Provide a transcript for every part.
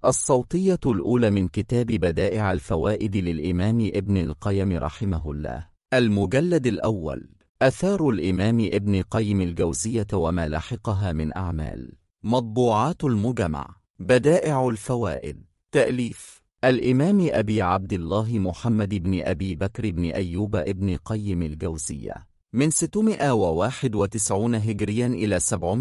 الصوتية الأولى من كتاب بدائع الفوائد للإمام ابن القيم رحمه الله. المجلد الأول. أثار الإمام ابن قيم الجوزية وما لحقها من أعمال. مطبوعات المجمع. بدائع الفوائد. تأليف الإمام أبي عبد الله محمد بن أبي بكر بن أيوب ابن قيم الجوزية، من 691 هجريا إلى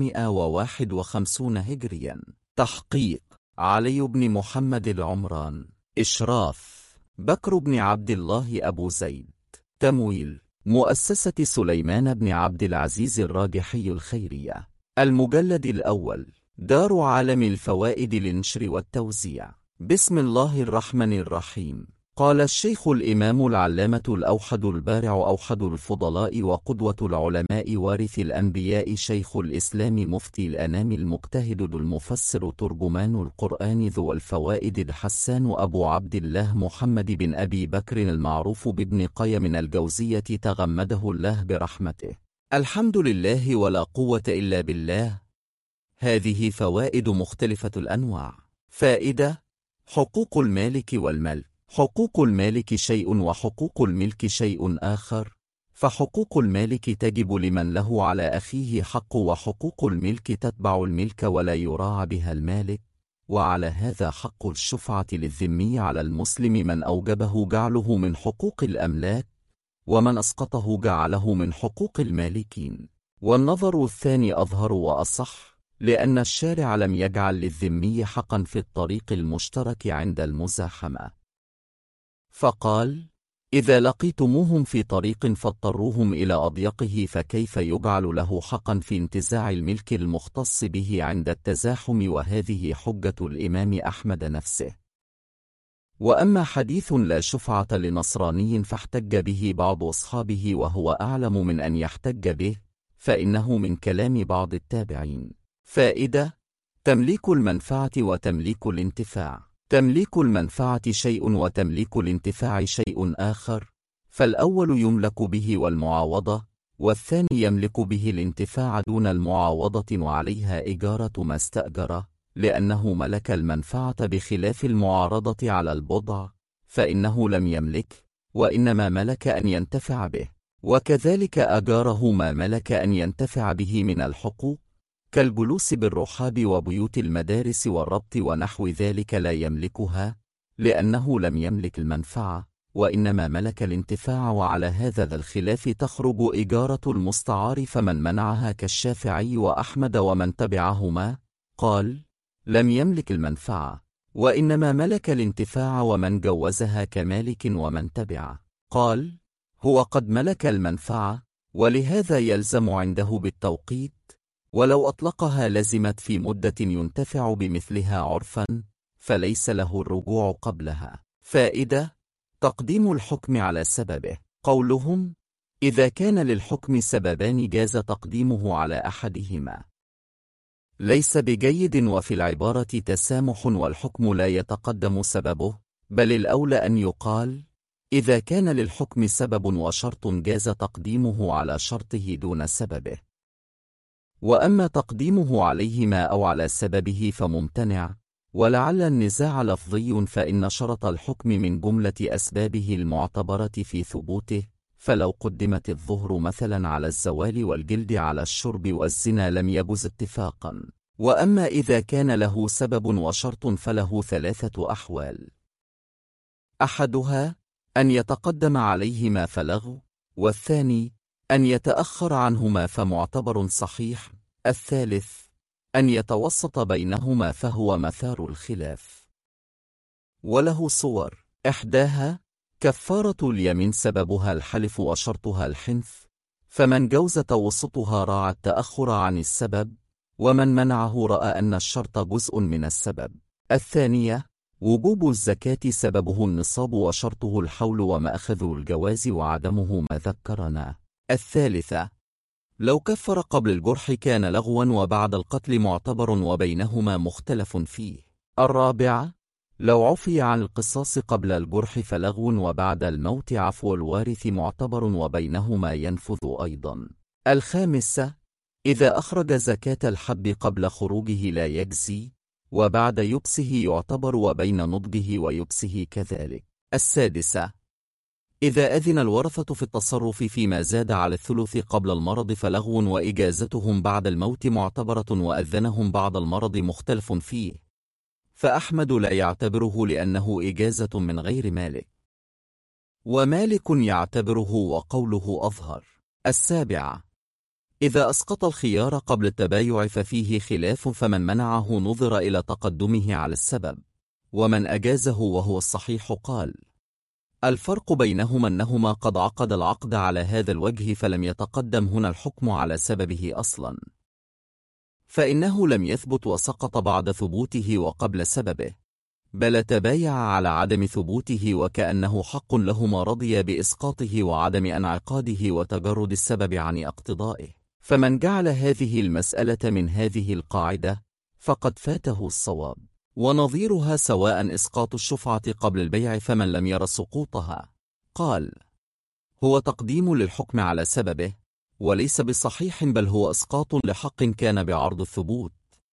751 هجريا. تحقيق علي بن محمد العمران. إشراف بكر بن عبد الله أبو زيد. تمويل مؤسسة سليمان بن عبد العزيز الراجحي الخيرية. المجلد الأول. دار عالم الفوائد للنشر والتوزيع. بسم الله الرحمن الرحيم. قال الشيخ الإمام العلامة الأوحد البارع أوحد الفضلاء وقدوة العلماء وارث الأنبياء شيخ الإسلام مفتي الأنام المجتهد المفسر ترجمان القرآن ذو الفوائد الحسان أبو عبد الله محمد بن أبي بكر المعروف بابن قيم الجوزية تغمده الله برحمته. الحمد لله ولا قوة إلا بالله. هذه فوائد مختلفة الأنواع. فائدة: حقوق المالك والملك. حقوق المالك شيء وحقوق الملك شيء آخر، فحقوق المالك تجب لمن له على أخيه حق، وحقوق الملك تتبع الملك ولا يراعى بها المالك. وعلى هذا حق الشفعة للذمي على المسلم من أوجبه جعله من حقوق الأملاك، ومن أسقطه جعله من حقوق المالكين. والنظر الثاني أظهر وأصح، لأن الشارع لم يجعل للذمي حقا في الطريق المشترك عند المزاحمة، فقال: إذا لقيتموهم في طريق فاضطروهم إلى أضيقه، فكيف يجعل له حقا في انتزاع الملك المختص به عند التزاحم؟ وهذه حجة الإمام أحمد نفسه. وأما حديث لا شفعة لنصراني فاحتج به بعض أصحابه وهو أعلم من أن يحتج به، فإنه من كلام بعض التابعين. فائدة: تمليك المنفعة وتمليك الانتفاع. تمليك المنفعة شيء وتمليك الانتفاع شيء آخر، فالأول يملك به والمعاوضة، والثاني يملك به الانتفاع دون المعاوضة وعليها إجارة ما استأجره، لأنه ملك المنفعة بخلاف المعارضة على البضع، فإنه لم يملك، وإنما ملك أن ينتفع به. وكذلك أجاره ما ملك أن ينتفع به من الحقوق، كالجلوس بالرحاب وبيوت المدارس والربط ونحو ذلك لا يملكها، لأنه لم يملك المنفعة، وإنما ملك الانتفاع. وعلى هذا الخلاف تخرج إجارة المستعار، فمن منعها كالشافعي وأحمد ومن تبعهما قال: لم يملك المنفعة، وإنما ملك الانتفاع. ومن جوزها كمالك ومن تبعه قال: هو قد ملك المنفعة، ولهذا يلزم عنده بالتوقيت، ولو أطلقها لزمت في مدة ينتفع بمثلها عرفا، فليس له الرجوع قبلها. فائدة: تقديم الحكم على سببه. قولهم: إذا كان للحكم سببان جاز تقديمه على أحدهما، ليس بجيد، وفي العبارة تسامح والحكم لا يتقدم سببه، بل الأولى أن يقال: إذا كان للحكم سبب وشرط جاز تقديمه على شرطه دون سببه. وأما تقديمه عليهما أو على سببه فممتنع، ولعل النزاع لفظي، فإن شرط الحكم من جملة أسبابه المعتبرة في ثبوته، فلو قدمت الظهر مثلا على الزوال والجلد على الشرب والزنا لم يجز اتفاقا. وأما إذا كان له سبب وشرط فله ثلاثة أحوال: أحدها أن يتقدم عليهما فلغو، والثاني أن يتأخر عنهما فمعتبر صحيح، الثالث أن يتوسط بينهما فهو مثار الخلاف. وله صور: إحداها كفارة اليمين سببها الحلف وشرطها الحنث، فمن جوز توسطها راعى التأخر عن السبب، ومن منعه رأى أن الشرط جزء من السبب. الثانية وجوب الزكاة سببه النصاب وشرطه الحول ومأخذ الجواز وعدمه ما ذكرنا. الثالثة لو كفر قبل الجرح كان لغوا وبعد القتل معتبر وبينهما مختلف فيه. الرابعة لو عفي عن القصاص قبل الجرح فلغو وبعد الموت عفو الوارث معتبر وبينهما ينفذ أيضا. الخامسة إذا أخرج زكاة الحب قبل خروجه لا يجزي، وبعد يبسه يعتبر وبين نضجه ويبسه كذلك. 6. إذا أذن الورثة في التصرف فيما زاد على الثلث قبل المرض فلغو، وإجازتهم بعد الموت معتبرة، وأذنهم بعد المرض مختلف فيه، فأحمد لا يعتبره لأنه إجازة من غير مالك، ومالك يعتبره وقوله أظهر. 7. إذا أسقط الخيار قبل التبايع ففيه خلاف، فمن منعه نظر إلى تقدمه على السبب، ومن أجازه وهو الصحيح قال الفرق بينهما أنهما قد عقد العقد على هذا الوجه، فلم يتقدم هنا الحكم على سببه أصلا، فإنه لم يثبت وسقط بعد ثبوته وقبل سببه، بل تبايع على عدم ثبوته، وكأنه حق لهما رضي بإسقاطه وعدم انعقاده وتجرد السبب عن اقتضائه. فمن جعل هذه المسألة من هذه القاعدة فقد فاته الصواب. ونظيرها سواء إسقاط الشفعة قبل البيع، فمن لم ير سقوطها قال هو تقديم للحكم على سببه وليس بصحيح، بل هو إسقاط لحق كان بعرض الثبوت.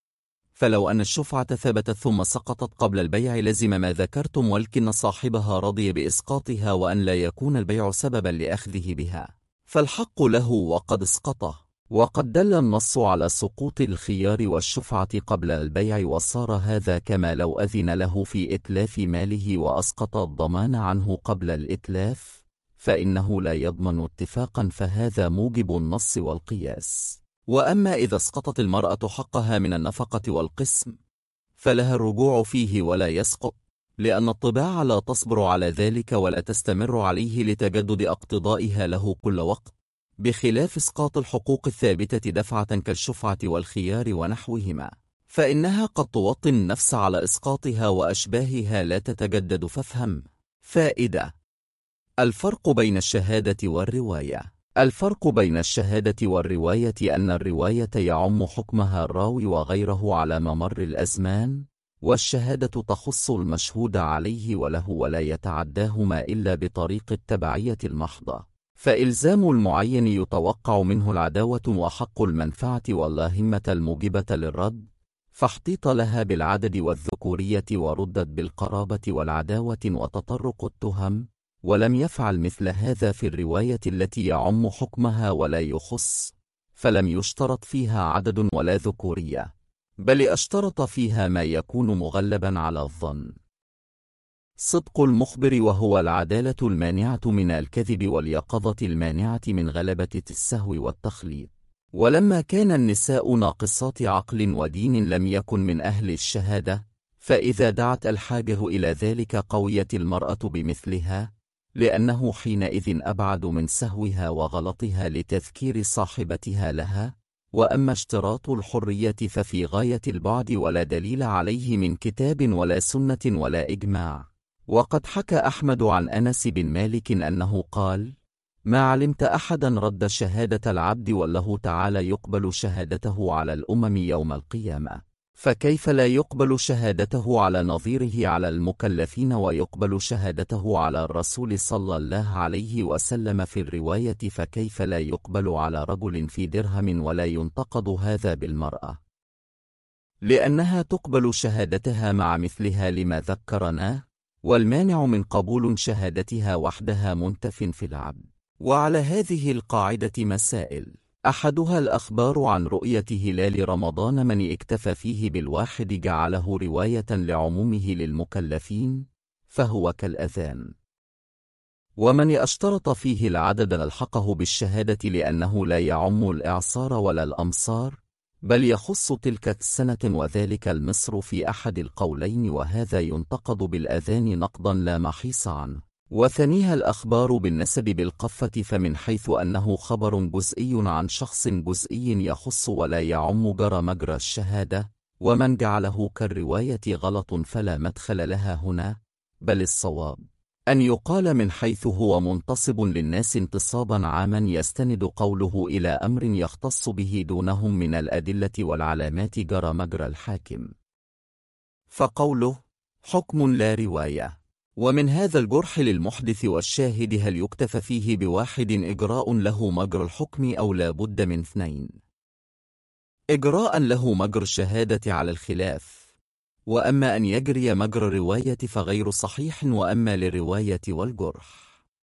فلو أن الشفعة ثبتت ثم سقطت قبل البيع لزم ما ذكرتم، ولكن صاحبها رضي بإسقاطها وأن لا يكون البيع سببا لأخذه بها، فالحق له وقد اسقطه. وقد دل النص على سقوط الخيار والشفعة قبل البيع، وصار هذا كما لو أذن له في إتلاف ماله وأسقط الضمان عنه قبل الإتلاف، فإنه لا يضمن اتفاقا، فهذا موجب النص والقياس. وأما إذا اسقطت المرأة حقها من النفقة والقسم فلها الرجوع فيه ولا يسقط، لأن الطباع لا تصبر على ذلك ولا تستمر عليه لتجدد اقتضائها له كل وقت، بخلاف اسقاط الحقوق الثابتة دفعة كالشفعة والخيار ونحوهما، فإنها قد توطن النفس على إسقاطها وأشباهها لا تتجدد. فافهم. فائدة: الفرق بين الشهادة والرواية. الفرق بين الشهادة والرواية أن الرواية يعم حكمها الراوي وغيره على ممر الأزمان، والشهادة تخص المشهود عليه وله ولا يتعداهما إلا بطريق التبعية المحضة، فإلزام المعين يتوقع منه العداوة وحق المنفعة واللاهمة الموجبة للرد، فاحتيط لها بالعدد والذكورية وردت بالقرابة والعداوة وتطرق التهم، ولم يفعل مثل هذا في الرواية التي يعم حكمها ولا يخص، فلم يشترط فيها عدد ولا ذكورية، بل اشترط فيها ما يكون مغلبا على الظن. صدق المخبر وهو العدالة المانعة من الكذب، واليقظة المانعة من غلبة السهو والتخليط. ولما كان النساء ناقصات عقل ودين لم يكن من أهل الشهادة، فإذا دعت الحاجة إلى ذلك قويت المرأة بمثلها، لأنه حينئذ أبعد من سهوها وغلطها لتذكير صاحبتها لها. وأما اشتراط الحرية ففي غاية البعد، ولا دليل عليه من كتاب ولا سنة ولا إجماع. وقد حكى أحمد عن أنس بن مالك أنه قال: ما علمت أحدا رد شهادة العبد والله تعالى يقبل شهادته على الأمم يوم القيامة، فكيف لا يقبل شهادته على نظيره على المكلفين، ويقبل شهادته على الرسول صلى الله عليه وسلم في الرواية، فكيف لا يقبل على رجل في درهم، ولا ينتقد هذا بالمرأة لأنها تقبل شهادتها مع مثلها لما ذكرناه، والمانع من قبول شهادتها وحدها منتف في العبد. وعلى هذه القاعدة مسائل: أحدها الأخبار عن رؤية هلال رمضان، من اكتفى فيه بالواحد جعله رواية لعمومه للمكلفين فهو كالأذان، ومن اشترط فيه العدد ألحقه بالشهادة لأنه لا يعم الإعصار ولا الأمصار، بل يخص تلك السنة وذلك المصر في أحد القولين، وهذا ينتقد بالأذان نقضا لا محيص عنه. وثانيها الأخبار بالنسب بالقفة، فمن حيث أنه خبر جزئي عن شخص جزئي يخص ولا يعم جرى مجرى الشهادة، ومن جعله كالرواية غلط فلا مدخل لها هنا، بل الصواب أن يقال من حيث هو منتصب للناس انتصابا عاما يستند قوله إلى أمر يختص به دونهم من الأدلة والعلامات جرى مجرى الحاكم، فقوله حكم لا رواية. ومن هذا الجرح للمحدث والشاهد هل يكتفى فيه بواحد إجراء له مجرى الحكم أو لا بد من اثنين؟ إجراء له مجرى الشهادة على الخلاف، وأما أن يجري مجرى الرواية فغير صحيح، وأما للرواية والجرح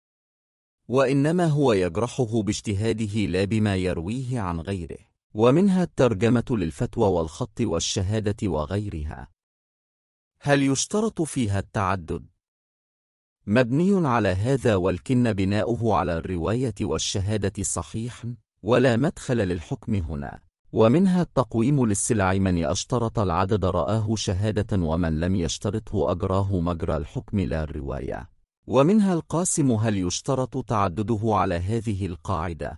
وإنما هو يجرحه باجتهاده لا بما يرويه عن غيره. ومنها الترجمة للفتوى والخط والشهادة وغيرها. هل يشترط فيها التعدد؟ مبني على هذا، ولكن بناؤه على الرواية والشهادة صحيح، ولا مدخل للحكم هنا. ومنها التقويم للسلع، من اشترط العدد رآه شهادة، ومن لم يشترطه أجراه مجرى الحكم لا الرواية. ومنها القاسم، هل يشترط تعدده على هذه القاعدة؟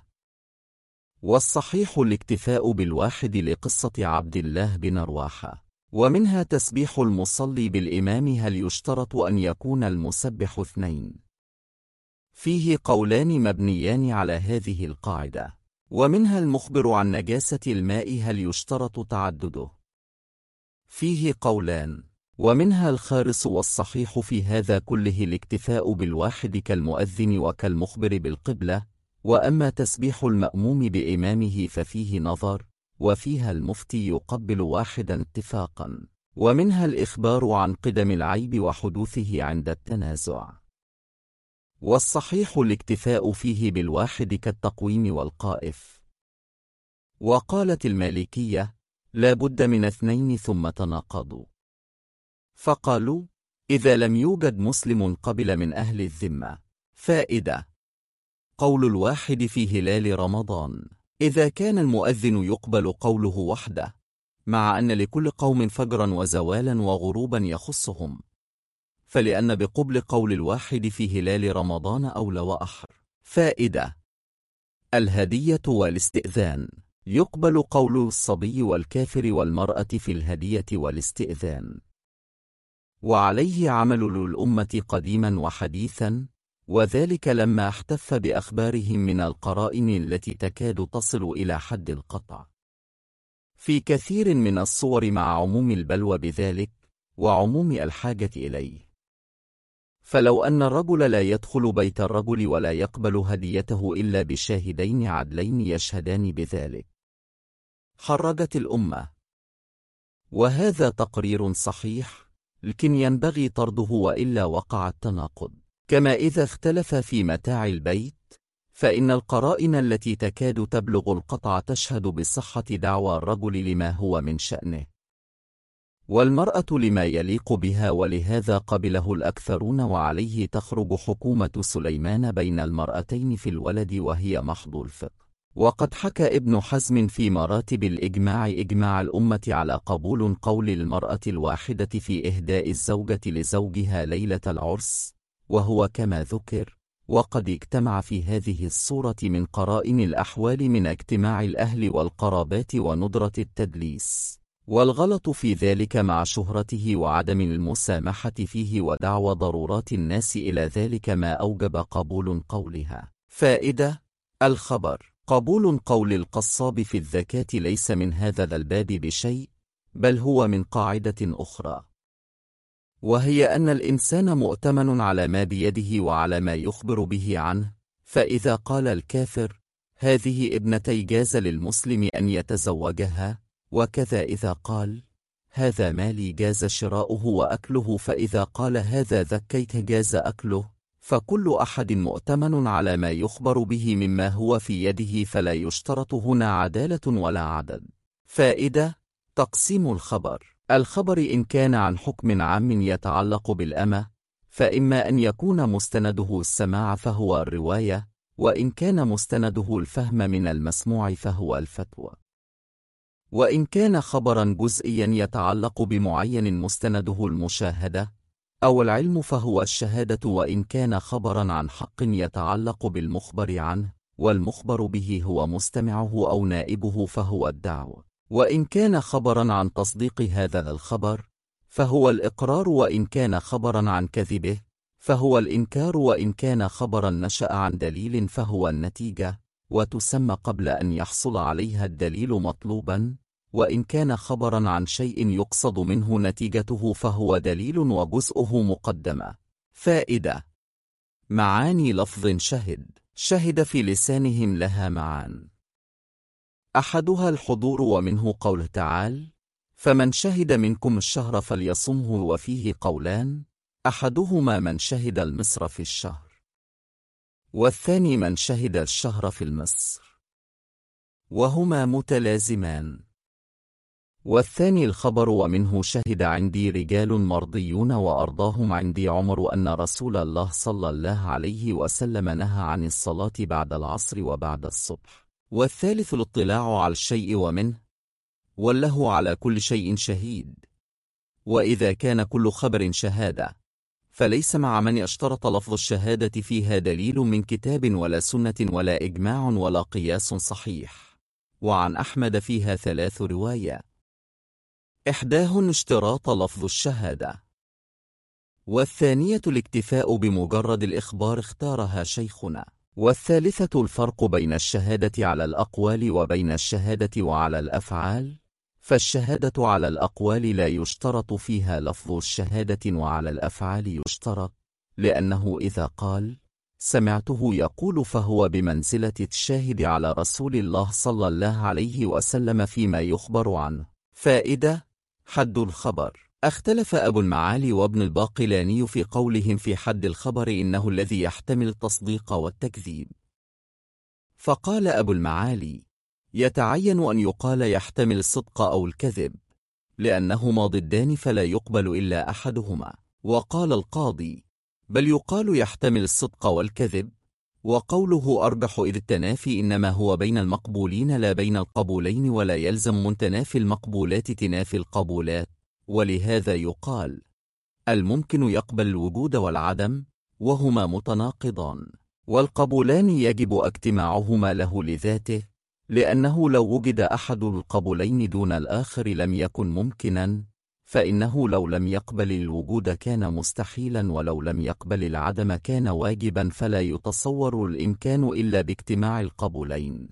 والصحيح الاكتفاء بالواحد لقصة عبد الله بن رواحة. ومنها تسبيح المصلي بالإمام، هل يشترط أن يكون المسبح اثنين؟ فيه قولان مبنيان على هذه القاعدة. ومنها المخبر عن نجاسة الماء، هل يشترط تعدده؟ فيه قولان. ومنها الخارص، والصحيح في هذا كله الاكتفاء بالواحد كالمؤذن وكالمخبر بالقبلة. وأما تسبيح المأموم بإمامه ففيه نظر، وفيها المفتي يقبل واحدا اتفاقا. ومنها الإخبار عن قدم العيب وحدوثه عند التنازع. والصحيح الاكتفاء فيه بالواحد كالتقويم والقائف. وقالت المالكية لا بد من اثنين ثم تناقضوا، فقالوا إذا لم يوجد مسلم قبل من أهل الذمة. فائدة: قول الواحد في هلال رمضان، إذا كان المؤذن يقبل قوله وحده، مع أن لكل قوم فجرا وزوالا وغروبا يخصهم، فلأن بقبل قول الواحد في هلال رمضان أولى وأحر. فائدة: الهدية والاستئذان، يقبل قول الصبي والكافر والمرأة في الهدية والاستئذان، وعليه عمل الأمة قديما وحديثا، وذلك لما احتف بأخبارهم من القرائن التي تكاد تصل إلى حد القطع في كثير من الصور، مع عموم البلوى بذلك وعموم الحاجة إليه. فلو أن الرجل لا يدخل بيت الرجل ولا يقبل هديته إلا بشاهدين عدلين يشهدان بذلك، حرجت الأمة. وهذا تقرير صحيح، لكن ينبغي طرده وإلا وقع التناقض. كما إذا اختلف في متاع البيت، فإن القرائن التي تكاد تبلغ القطع تشهد بصحة دعوى الرجل لما هو من شأنه، والمرأة لما يليق بها، ولهذا قبله الأكثرون، وعليه تخرج حكومة سليمان بين المرأتين في الولد، وهي محض الفقه. وقد حكى ابن حزم في مراتب الإجماع إجماع الأمة على قبول قول المرأة الواحدة في إهداء الزوجة لزوجها ليلة العرس، وهو كما ذكر. وقد اجتمع في هذه الصورة من قرائن الأحوال من اجتماع الأهل والقرابات وندرة التدليس، والغلط في ذلك مع شهرته وعدم المسامحة فيه ودعوى ضرورات الناس إلى ذلك ما أوجب قبول قولها. فائدة: الخبر: قبول قول القصاب في الزكاة ليس من هذا الباب بشيء، بل هو من قاعدة أخرى، وهي أن الإنسان مؤتمن على ما بيده وعلى ما يخبر به عنه. فإذا قال الكافر هذه ابنتي جاز للمسلم أن يتزوجها، وكذا إذا قال هذا مالي جاز شراؤه وأكله، فإذا قال هذا ذكيت جاز أكله، فكل أحد مؤتمن على ما يخبر به مما هو في يده، فلا يشترط هنا عدالة ولا عدد. فائدة: تقسيم الخبر: الخبر إن كان عن حكم عام يتعلق بالأمة، فإما أن يكون مستنده السماع فهو الرواية، وإن كان مستنده الفهم من المسموع فهو الفتوى. وإن كان خبرا جزئيا يتعلق بمعين مستنده المشاهدة أو العلم فهو الشهادة، وإن كان خبرا عن حق يتعلق بالمخبر عنه والمخبر به هو مستمعه أو نائبه فهو الدعوة. وإن كان خبرا عن تصديق هذا الخبر فهو الإقرار، وإن كان خبرا عن كذبه فهو الإنكار، وإن كان خبرا نشأ عن دليل فهو النتيجة، وتسمى قبل أن يحصل عليها الدليل مطلوبا، وإن كان خبرا عن شيء يقصد منه نتيجته فهو دليل وجزءه مقدمة. فائدة: معاني لفظ شهد: شهد في لسانهم لها معان، أحدها الحضور، ومنه قوله تعالى فمن شهد منكم الشهر فليصمه. وفيه قولان، أحدهما من شهد المصر في الشهر، والثاني من شهد الشهر في المصر، وهما متلازمان. والثاني الخبر. ومنه شهد عندي رجال مرضيون وأرضاهم عندي عمر أن رسول الله صلى الله عليه وسلم نهى عن الصلاة بعد العصر وبعد الصبح. والثالث الاطلاع على الشيء ومنه وله على كل شيء شهيد. وإذا كان كل خبر شهادة فليس مع من اشترط لفظ الشهادة فيها دليل من كتاب ولا سنة ولا إجماع ولا قياس صحيح. وعن أحمد فيها 3 روايات، إحداهن اشتراط لفظ الشهادة، والثانية الاكتفاء بمجرد الإخبار اختارها شيخنا، والثالثة الفرق بين الشهادة على الأقوال وبين الشهادة وعلى الأفعال. فالشهادة على الأقوال لا يشترط فيها لفظ الشهادة، وعلى الأفعال يشترط، لأنه إذا قال سمعته يقول فهو بمنزلة الشاهد على رسول الله صلى الله عليه وسلم فيما يخبر عنه. فائدة: حد الخبر. اختلف أبو المعالي وابن الباقلاني في قولهم في حد الخبر إنه الذي يحتمل التصديق والتكذيب. فقال أبو المعالي: يتعين أن يقال يحتمل الصدق أو الكذب، لأنهما ضدان فلا يقبل إلا أحدهما. وقال القاضي: بل يقال يحتمل الصدق والكذب، وقوله أربح إذ التنافي إنما هو بين المقبولين لا بين القبولين، ولا يلزم من تنافي المقبولات تنافي القبولات. ولهذا يقال الممكن يقبل الوجود والعدم وهما متناقضان، والقبولان يجب اجتماعهما له لذاته، لأنه لو وجد أحد القبولين دون الآخر لم يكن ممكنا، فإنه لو لم يقبل الوجود كان مستحيلا، ولو لم يقبل العدم كان واجبا، فلا يتصور الإمكان إلا باجتماع القبولين.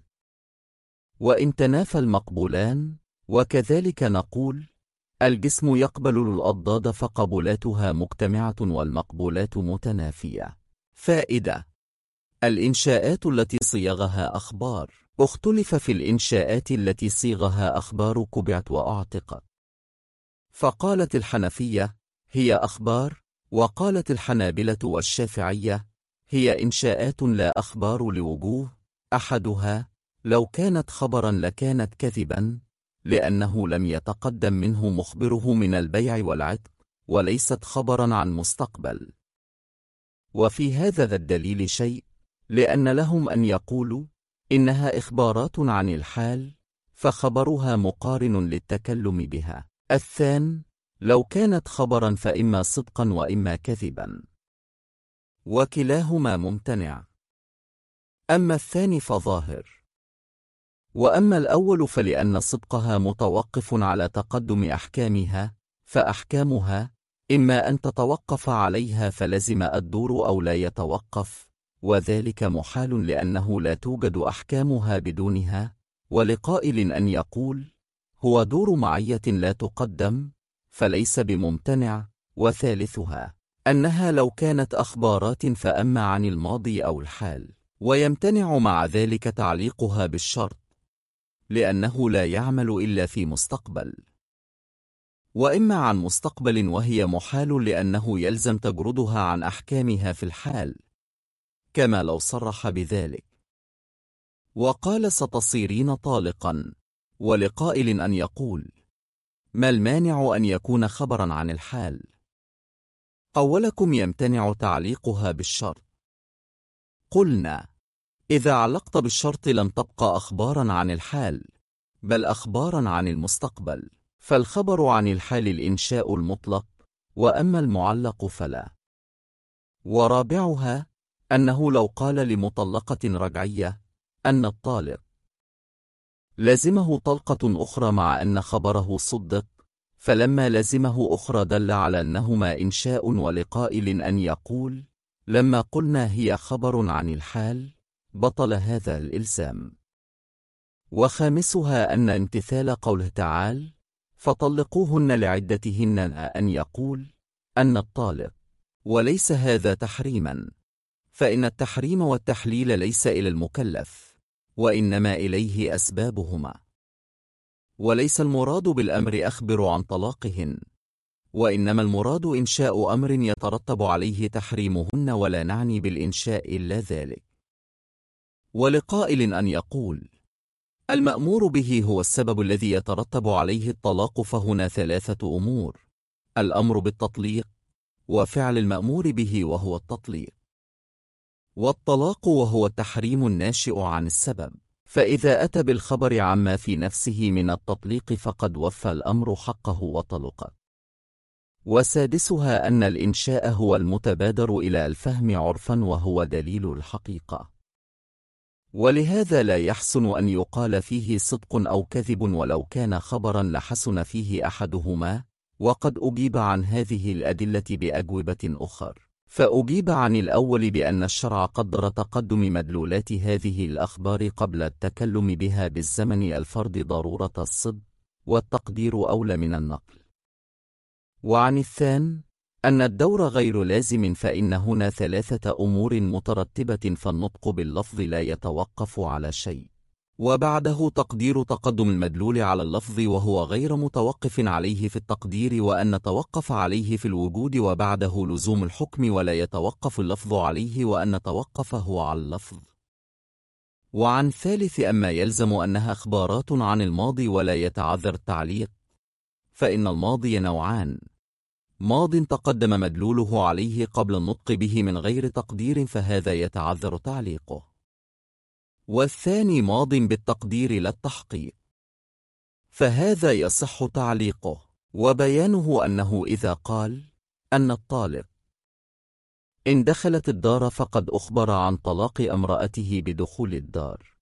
وإن تنافى المقبولان وكذلك نقول الجسم يقبل الأضداد فقبولاتها مجتمعة والمقبولات متنافية. فائدة: الإنشاءات التي صيغها أخبار. اختلف في الإنشاءات التي صيغها أخبار كبعت وأعتقت، فقالت الحنفية هي أخبار، وقالت الحنابلة والشافعية هي إنشاءات لا أخبار لوجوه: أحدها لو كانت خبرا لكانت كذبا، لأنه لم يتقدم منه مخبره من البيع والعتق، وليست خبرا عن مستقبل. وفي هذا الدليل شيء، لأن لهم أن يقولوا إنها إخبارات عن الحال، فخبرها مقارن للتكلم بها. الثاني لو كانت خبرا فإما صدقا وإما كذبا، وكلاهما ممتنع. أما الثاني فظاهر. وأما الأول فلأن صدقها متوقف على تقدم أحكامها، فأحكامها إما أن تتوقف عليها فلزم الدور أو لا يتوقف، وذلك محال لأنه لا توجد أحكامها بدونها. ولقائل أن يقول هو دور معية لا تقدم، فليس بممتنع. وثالثها أنها لو كانت أخبارات فأما عن الماضي أو الحال، ويمتنع مع ذلك تعليقها بالشرط، لأنه لا يعمل إلا في مستقبل. وإما عن مستقبل وهي محال لأنه يلزم تجردها عن أحكامها في الحال، كما لو صرح بذلك وقال ستصيرين طالقا. ولقائل أن يقول ما المانع أن يكون خبرا عن الحال؟ قولكم يمتنع تعليقها بالشرط. قلنا إذا علقت بالشرط لم تبقى أخبارا عن الحال، بل أخبارا عن المستقبل، فالخبر عن الحال الإنشاء المطلق، وأما المعلق فلا. ورابعها أنه لو قال لمطلقة رجعية أن الطالق لزمه طلقة أخرى مع أن خبره صدق، فلما لزمه أخرى دل على أنهما إنشاء. ولقائل أن يقول لما قلنا هي خبر عن الحال بطل هذا الإلزام. وخامسها أن امتثال قوله تعالى فطلقوهن لعدتهن أن يقول أن الطالق، وليس هذا تحريما، فإن التحريم والتحليل ليس إلى المكلف، وإنما إليه أسبابهما. وليس المراد بالأمر أخبر عن طلاقهن، وإنما المراد إنشاء أمر يترتب عليه تحريمهن، ولا نعني بالإنشاء إلا ذلك. ولقائل أن يقول: المأمور به هو السبب الذي يترتب عليه الطلاق، فهنا ثلاثة أمور: الأمر بالتطليق، وفعل المأمور به وهو التطليق، والطلاق وهو التحريم الناشئ عن السبب. فإذا أتى بالخبر عما في نفسه من التطليق فقد وفى الأمر حقه وطلق. وسادسها أن الإنشاء هو المتبادر إلى الفهم عرفا، وهو دليل الحقيقة، ولهذا لا يحسن أن يقال فيه صدق أو كذب، ولو كان خبرا لحسن فيه أحدهما. وقد أجيب عن هذه الأدلة بأجوبة أخر، فأجيب عن الأول بأن الشرع قدر تقدم مدلولات هذه الأخبار قبل التكلم بها بالزمن الفرد ضرورة الصدق، والتقدير أولى من النقل. وعن الثان أن الدور غير لازم، فإن هنا ثلاثة أمور مترتبة، فالنطق باللفظ لا يتوقف على شيء، وبعده تقدير تقدم المدلول على اللفظ وهو غير متوقف عليه في التقدير، وأن نتوقف عليه في الوجود، وبعده لزوم الحكم ولا يتوقف اللفظ عليه، وأن نتوقفه على اللفظ. وعن ثالث أما يلزم أنها أخبارات عن الماضي ولا يتعذر التعليق، فإن الماضي نوعان: ماض تقدم مدلوله عليه قبل النطق به من غير تقدير، فهذا يتعذر تعليقه، والثاني ماض بالتقدير لا التحقيق، فهذا يصح تعليقه. وبيانه أنه إذا قال أن الطالق إن دخلت الدار فقد أخبر عن طلاق امرأته بدخول الدار،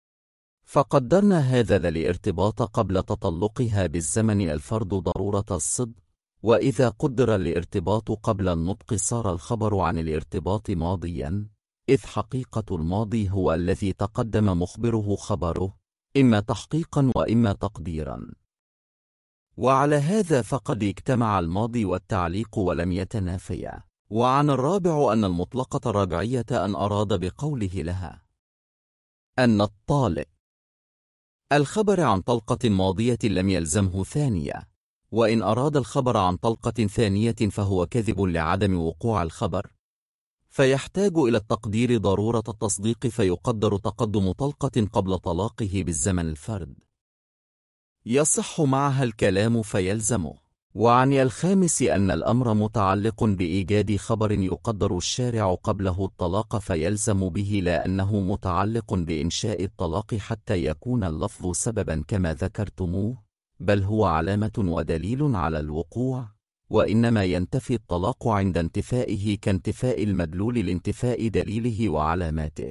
فقدرنا هذا لارتباط قبل تطلقها بالزمن الفرد ضرورة الصدق، وإذا قدر الارتباط قبل النطق صار الخبر عن الارتباط ماضيا، إذ حقيقة الماضي هو الذي تقدم مخبره خبره، إما تحقيقا وإما تقديرا. وعلى هذا فقد اجتمع الماضي والتعليق ولم يتنافيا. وعن الرابع أن المطلقة الرابعية أن أراد بقوله لها أن الطالق الخبر عن طلقة ماضية لم يلزمه ثانية، وإن أراد الخبر عن طلقة ثانية فهو كذب لعدم وقوع الخبر، فيحتاج إلى التقدير ضرورة التصديق، فيقدر تقدم طلقة قبل طلاقه بالزمن الفرد، يصح معها الكلام فيلزمه. وعن الخامس أن الأمر متعلق بإيجاد خبر يقدر الشارع قبله الطلاق فيلزم به، لا أنه متعلق بإنشاء الطلاق حتى يكون اللفظ سببا كما ذكرتموه، بل هو علامة ودليل على الوقوع، وإنما ينتفي الطلاق عند انتفائه كانتفاء المدلول لانتفاء دليله وعلاماته.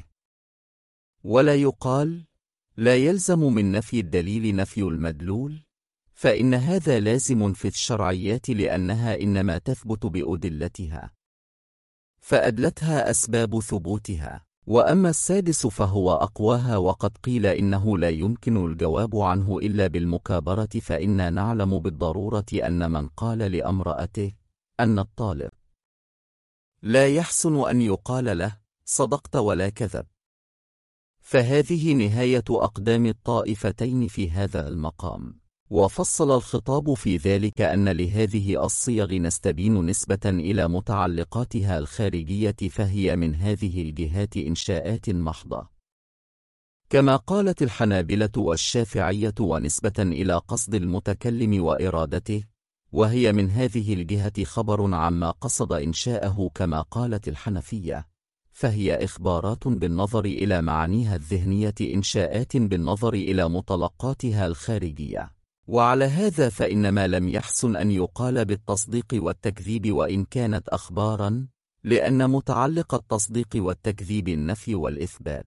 ولا يقال لا يلزم من نفي الدليل نفي المدلول، فإن هذا لازم في الشرعيات، لأنها إنما تثبت بأدلتها، فأدلتها أسباب ثبوتها. وأما السادس فهو أقواها، وقد قيل إنه لا يمكن الجواب عنه إلا بالمكابرة، فإنا نعلم بالضرورة أن من قال لامرأته أن الطالق لا يحسن أن يقال له صدقت ولا كذب، فهذه نهاية أقدام الطائفتين في هذا المقام. وفصل الخطاب في ذلك أن لهذه الصيغ نستبين نسبة إلى متعلقاتها الخارجية، فهي من هذه الجهات إنشاءات محضة، كما قالت الحنابلة والشافعية، ونسبة إلى قصد المتكلم وإرادته، وهي من هذه الجهة خبر عما قصد إنشاءه، كما قالت الحنفية، فهي إخبارات بالنظر إلى معانيها الذهنية، إنشاءات بالنظر إلى مطلقاتها الخارجية. وعلى هذا فإن ما لم يحسن أن يقال بالتصديق والتكذيب وإن كانت أخبارا، لأن متعلق التصديق والتكذيب النفي والإثبات،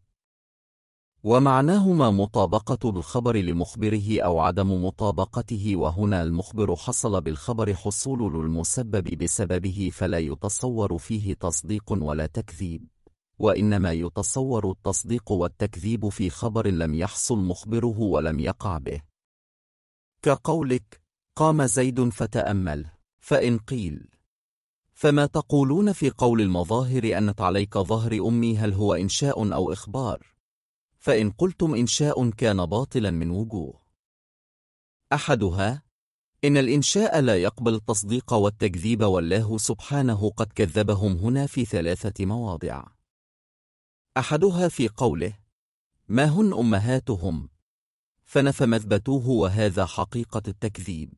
ومعناهما مطابقة الخبر لمخبره أو عدم مطابقته، وهنا المخبر حصل بالخبر حصول المسبب بسببه، فلا يتصور فيه تصديق ولا تكذيب، وإنما يتصور التصديق والتكذيب في خبر لم يحصل مخبره ولم يقع به، كقولك قام زيد فتأمل. فإن قيل فما تقولون في قول المظاهر أنت عليك ظهر أمي، هل هو إنشاء أو إخبار؟ فإن قلتم إنشاء كان باطلا من وجوه. أحدها: إن الإنشاء لا يقبل التصديق والتكذيب، والله سبحانه قد كذبهم هنا في 3 مواضع. أحدها في قوله: ما هن أمهاتهم، فنفى مثبتوه، وهذا حقيقة التكذيب.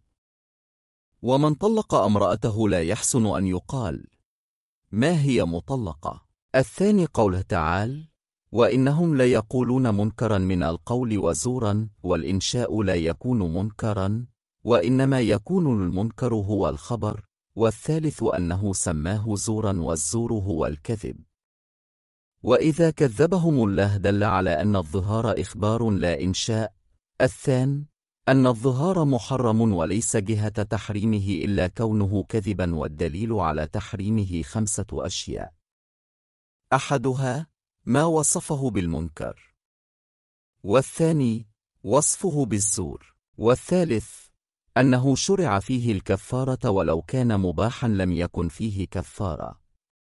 ومن طلق امرأته لا يحسن أن يقال ما هي مطلقة. الثاني قوله تعالى: وإنهم ليقولون منكرا من القول وزورا، والإنشاء لا يكون منكرا، وإنما يكون المنكر هو الخبر. والثالث أنه سماه زورا، والزور هو الكذب. وإذا كذبهم الله دل على أن الظهار إخبار لا إنشاء. الثاني أن الظهار محرم وليس جهة تحريمه إلا كونه كذبا، والدليل على تحريمه 5 أشياء. أحدها ما وصفه بالمنكر، والثاني وصفه بالزور، والثالث أنه شرع فيه الكفارة ولو كان مباحا لم يكن فيه كفارة،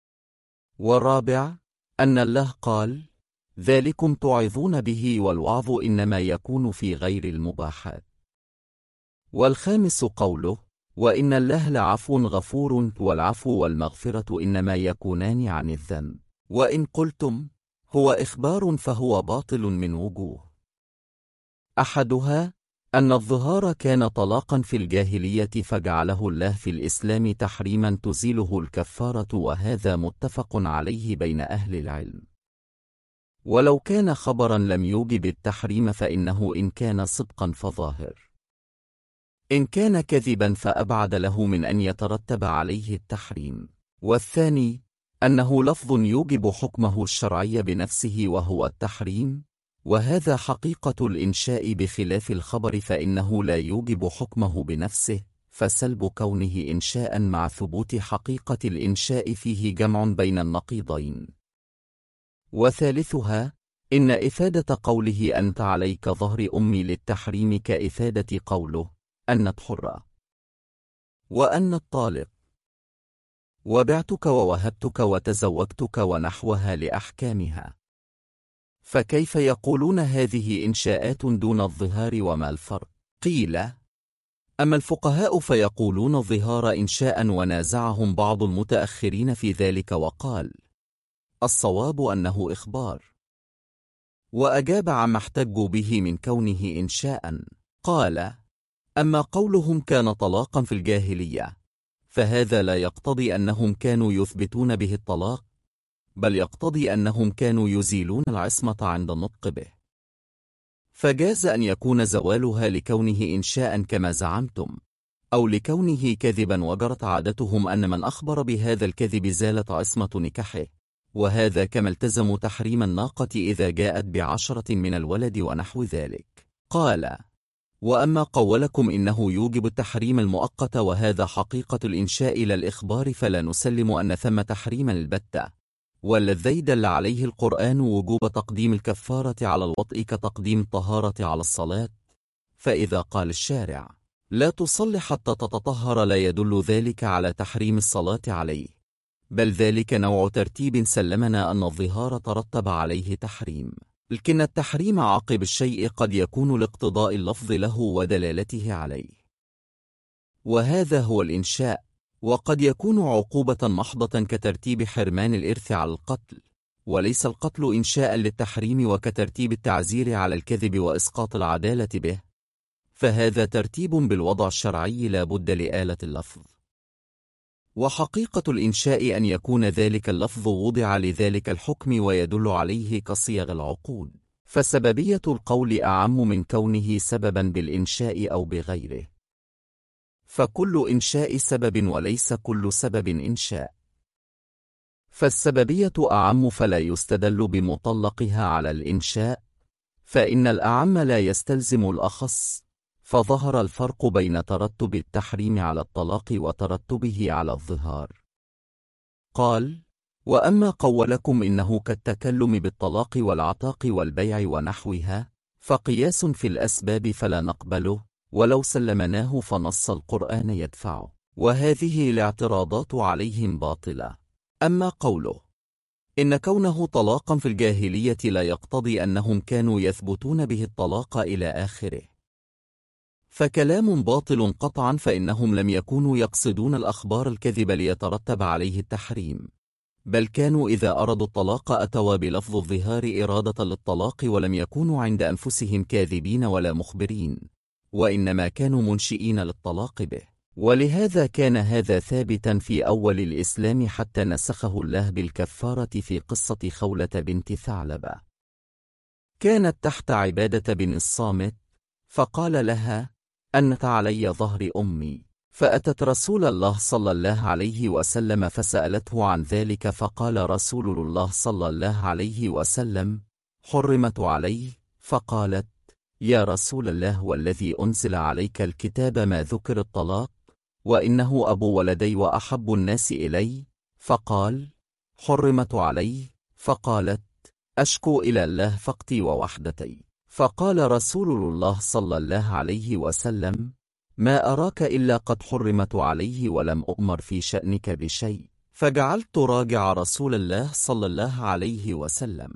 والرابع أن الله قال: ذلكم توعظون به، والوعظ إنما يكون في غير المباحات. والخامس قوله: وإن الله لعفو غفور، والعفو والمغفرة إنما يكونان عن الذنب. وإن قلتم هو إخبار فهو باطل من وجوه. أحدها أن الظهار كان طلاقا في الجاهلية، فجعله الله في الإسلام تحريما تزيله الكفارة، وهذا متفق عليه بين أهل العلم. ولو كان خبرا لم يوجب التحريم، فإنه إن كان صدقا فظاهر، إن كان كذبا فأبعد له من أن يترتب عليه التحريم. والثاني أنه لفظ يوجب حكمه الشرعي بنفسه وهو التحريم، وهذا حقيقة الإنشاء بخلاف الخبر، فإنه لا يوجب حكمه بنفسه، فسلب كونه إنشاء مع ثبوت حقيقة الإنشاء فيه جمع بين النقيضين. وثالثها إن إفادة قوله أنت عليك ظهر أمي للتحريم كإفادة قوله أنت حرة، وأن الطالق، وبعتك ووهبتك وتزوجتك ونحوها لأحكامها. فكيف يقولون هذه إنشاءات دون الظهار، وما الفرق؟ قيل: أما الفقهاء فيقولون الظهار إنشاء، ونازعهم بعض المتأخرين في ذلك وقال: الصواب أنه إخبار. وأجاب عما احتجوا به من كونه إنشاء، قال: أما قولهم كان طلاقا في الجاهلية، فهذا لا يقتضي أنهم كانوا يثبتون به الطلاق، بل يقتضي أنهم كانوا يزيلون العصمة عند النطق به، فجاز أن يكون زوالها لكونه إنشاء كما زعمتم، أو لكونه كذبا، وجرت عادتهم أن من أخبر بهذا الكذب زالت عصمة نكاحه، وهذا كما التزموا تحريم الناقة إذا جاءت ب10 من الولد ونحو ذلك. قال: وأما قولكم إنه يوجب التحريم المؤقت، وهذا حقيقة الإنشاء لا الإخبار، فلا نسلم أن ثم تحريما البتة، والذي دل عليه القرآن وجوب تقديم الكفارة على الوطء كتقديم الطهارة على الصلاة. فإذا قال الشارع: لا تصل حتى تتطهر، لا يدل ذلك على تحريم الصلاة عليه، بل ذلك نوع ترتيب سلمنا أن الظهار ترتب عليه تحريم، لكن التحريم عقب الشيء قد يكون لاقتضاء اللفظ له ودلالته عليه، وهذا هو الإنشاء. وقد يكون عقوبة محضة كترتيب حرمان الإرث على القتل، وليس القتل إنشاء للتحريم، وكترتيب التعزير على الكذب وإسقاط العدالة به، فهذا ترتيب بالوضع الشرعي لا بد لآلة اللفظ. وحقيقة الإنشاء أن يكون ذلك اللفظ وضع لذلك الحكم ويدل عليه كصيغ العقود، فسببية القول أعم من كونه سببا بالإنشاء أو بغيره، فكل إنشاء سبب وليس كل سبب إنشاء، فالسببية أعم فلا يستدل بمطلقها على الإنشاء، فإن الأعم لا يستلزم الأخص، فظهر الفرق بين ترتب التحريم على الطلاق وترتبه على الظهار. قال: وأما قولكم إنه كالتكلم بالطلاق والعتاق والبيع ونحوها، فقياس في الأسباب فلا نقبله، ولو سلمناه فنص القرآن يدفعه، وهذه الاعتراضات عليهم باطلة. أما قوله إن كونه طلاقا في الجاهلية لا يقتضي أنهم كانوا يثبتون به الطلاق إلى آخره، فكلام باطل قطعا، فإنهم لم يكونوا يقصدون الأخبار الكذب ليترتب عليه التحريم، بل كانوا إذا أرادوا الطلاق أتوا بلفظ الظهار إرادة للطلاق، ولم يكونوا عند أنفسهم كاذبين ولا مخبرين، وإنما كانوا منشئين للطلاق به. ولهذا كان هذا ثابتا في أول الإسلام حتى نسخه الله بالكفارة في قصة خولة بنت ثعلبة. كانت تحت عبادة بن الصامت، فقال لها: أنت علي ظهر أمي. فأتت رسول الله صلى الله عليه وسلم فسألته عن ذلك، فقال رسول الله صلى الله عليه وسلم: حرمت علي. فقالت: يا رسول الله، والذي أنزل عليك الكتاب ما ذكر الطلاق، وإنه أبو ولدي وأحب الناس إلي. فقال: حرمت علي. فقالت: أشكو إلى الله فقتي ووحدتي. فقال رسول الله صلى الله عليه وسلم: ما أراك إلا قد حرمت عليه ولم أؤمر في شأنك بشيء. فجعلت راجع رسول الله صلى الله عليه وسلم،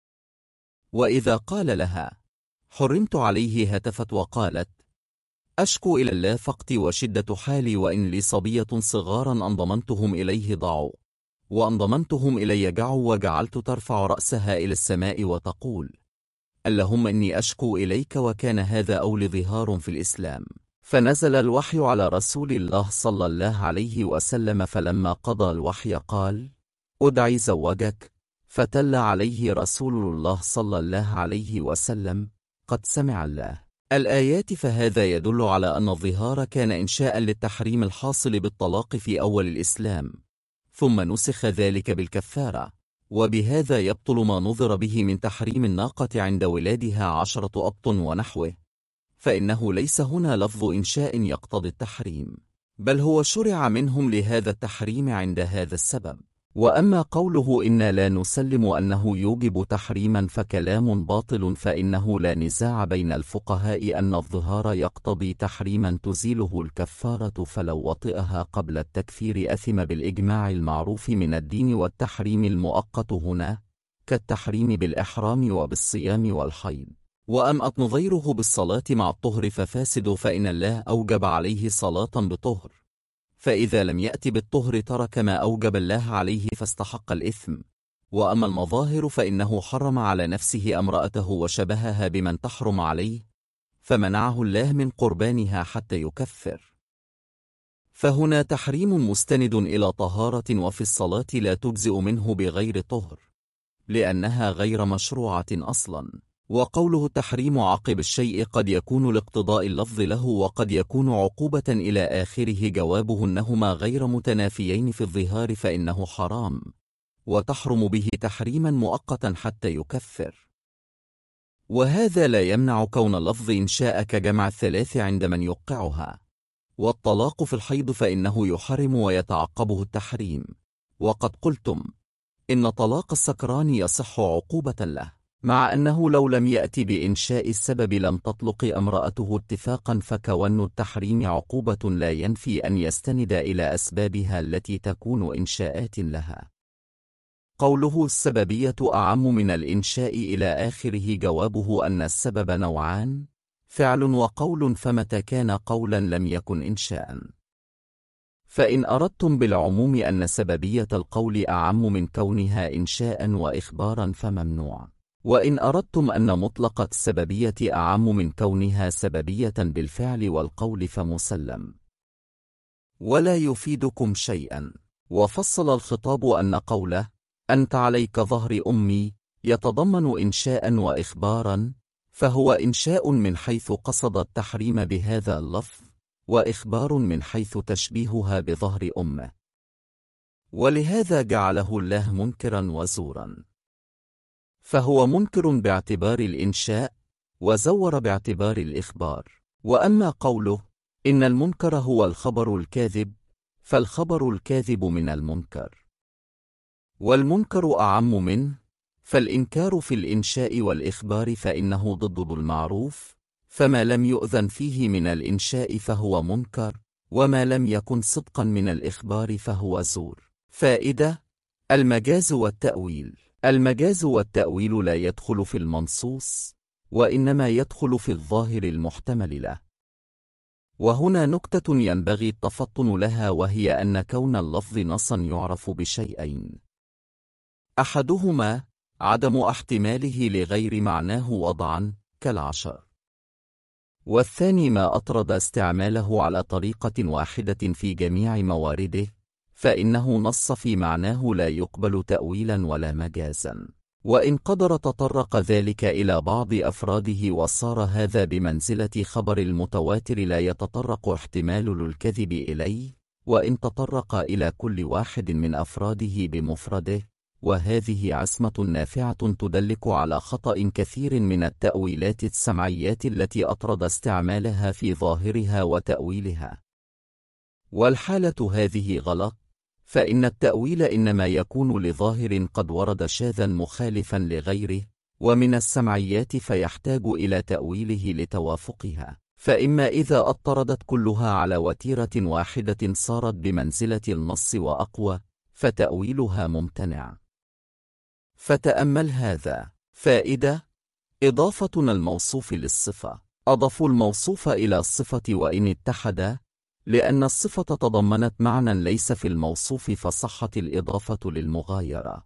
وإذا قال لها: حرمت عليه هتفت وقالت: أشكو إلى الله فقتي وشدة حالي، وإن لي صبية صغارا أنضمنتهم إليه ضعوا، وأنضمنتهم إلي جعوا. وجعلت ترفع رأسها إلى السماء وتقول: اللهم إني أشكو إليك. وكان هذا أول ظهار في الإسلام. فنزل الوحي على رسول الله صلى الله عليه وسلم، فلما قضى الوحي قال: أدعي زوجك. فتل عليه رسول الله صلى الله عليه وسلم: قد سمع الله الآيات. فهذا يدل على أن الظهار كان إنشاء للتحريم الحاصل بالطلاق في أول الإسلام، ثم نسخ ذلك بالكفارة. وبهذا يبطل ما نظر به من تحريم الناقة عند ولادها 10 أبط ونحوه، فإنه ليس هنا لفظ إنشاء يقتضي التحريم، بل هو شرع منهم لهذا التحريم عند هذا السبب. وأما قوله إنا لا نسلم أنه يوجب تحريما فكلام باطل، فإنه لا نزاع بين الفقهاء أن الظهار يقتضي تحريما تزيله الكفارة، فلو وطئها قبل التكفير أثم بالإجماع المعروف من الدين. والتحريم المؤقت هنا كالتحريم بالإحرام وبالصيام والحيض. وأما نظيره بالصلاة مع الطهر ففاسد، فإن الله أوجب عليه صلاة بطهر، فإذا لم يأت بالطهر ترك ما أوجب الله عليه فاستحق الإثم. وأما المظاهر فإنه حرم على نفسه امرأته وشبهها بمن تحرم عليه، فمنعه الله من قربانها حتى يكفر. فهنا تحريم مستند إلى طهارة، وفي الصلاة لا تجزئ منه بغير طهر، لأنها غير مشروعة أصلا. وقوله التحريم عقب الشيء قد يكون لاقتضاء اللفظ له، وقد يكون عقوبة إلى آخره. جوابه أنهما غير متنافيين في الظهار، فإنه حرام وتحرم به تحريما مؤقتا حتى يكفر. وهذا لا يمنع كون اللفظ إنشاء كجمع الثلاث عند من يوقعها. والطلاق في الحيض فإنه يحرم ويتعقبه التحريم. وقد قلتم إن طلاق السكران يصح عقوبة له، مع أنه لو لم يأتي بإنشاء السبب لم تطلق امرأته اتفاقا، فكون التحريم عقوبة لا ينفي أن يستند إلى أسبابها التي تكون إنشاءات لها. قوله السببية أعم من الإنشاء إلى آخره، جوابه أن السبب نوعان: فعل وقول، فمتى كان قولا لم يكن إنشاء. فإن أردتم بالعموم أن سببية القول أعم من كونها إنشاء وإخبارا فممنوع، وإن أردتم أن مطلق السببية أعم من كونها سببية بالفعل والقول فمسلم، ولا يفيدكم شيئا. وفصل الخطاب أن قوله أنت عليك ظهر أمي يتضمن إنشاء وإخبارا، فهو إنشاء من حيث قصد التحريم بهذا اللفظ، وإخبار من حيث تشبيهها بظهر أمه، ولهذا جعله الله منكرا وزورا. فهو منكر باعتبار الإنشاء، وزور باعتبار الإخبار. وأما قوله إن المنكر هو الخبر الكاذب، فالخبر الكاذب من المنكر، والمنكر أعم منه، فالإنكار في الإنشاء والإخبار فإنه ضد المعروف، فما لم يؤذن فيه من الإنشاء فهو منكر، وما لم يكن صدقا من الإخبار فهو زور. فائدة: المجاز والتأويل. المجاز والتأويل لا يدخل في المنصوص، وإنما يدخل في الظاهر المحتمل له. وهنا نكتة ينبغي التفطن لها، وهي أن كون اللفظ نصا يعرف بشيئين: أحدهما عدم احتماله لغير معناه وضعا كالعشر، والثاني ما أطرد استعماله على طريقة واحدة في جميع موارده، فإنه نص في معناه لا يقبل تأويلا ولا مجازا. وإن قدر تطرق ذلك إلى بعض أفراده، وصار هذا بمنزلة خبر المتواتر لا يتطرق احتمال الكذب إليه، وإن تطرق إلى كل واحد من أفراده بمفرده، وهذه عصمة نافعة تدلك على خطأ كثير من التأويلات السمعيات التي أطرد استعمالها في ظاهرها وتأويلها. والحالة هذه غلط، فإن التأويل إنما يكون لظاهر قد ورد شاذا مخالفا لغيره، ومن السمعيات فيحتاج إلى تأويله لتوافقها، فإما إذا اضطردت كلها على وتيرة واحدة صارت بمنزلة النص وأقوى، فتأويلها ممتنع. فتأمل هذا. فائدة: إضافتنا الموصوف للصفة. أضفوا الموصوف إلى الصفة وإن اتحدا، لأن الصفة تضمنت معنى ليس في الموصوف، فصحت الإضافة للمغايرة.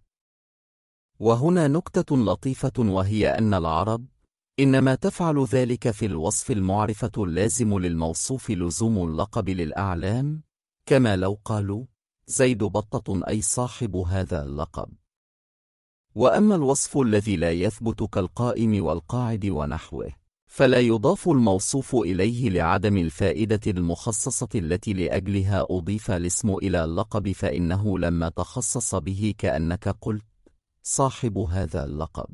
وهنا نكتة لطيفة، وهي أن العرب إنما تفعل ذلك في الوصف المعرفة اللازم للموصوف لزوم اللقب للأعلام، كما لو قالوا زيد بطة أي صاحب هذا اللقب. وأما الوصف الذي لا يثبت كالقائم والقاعد ونحوه، فلا يضاف الموصوف إليه لعدم الفائدة المخصصة التي لأجلها أضيف الاسم إلى اللقب، فإنه لما تخصص به كأنك قلت صاحب هذا اللقب.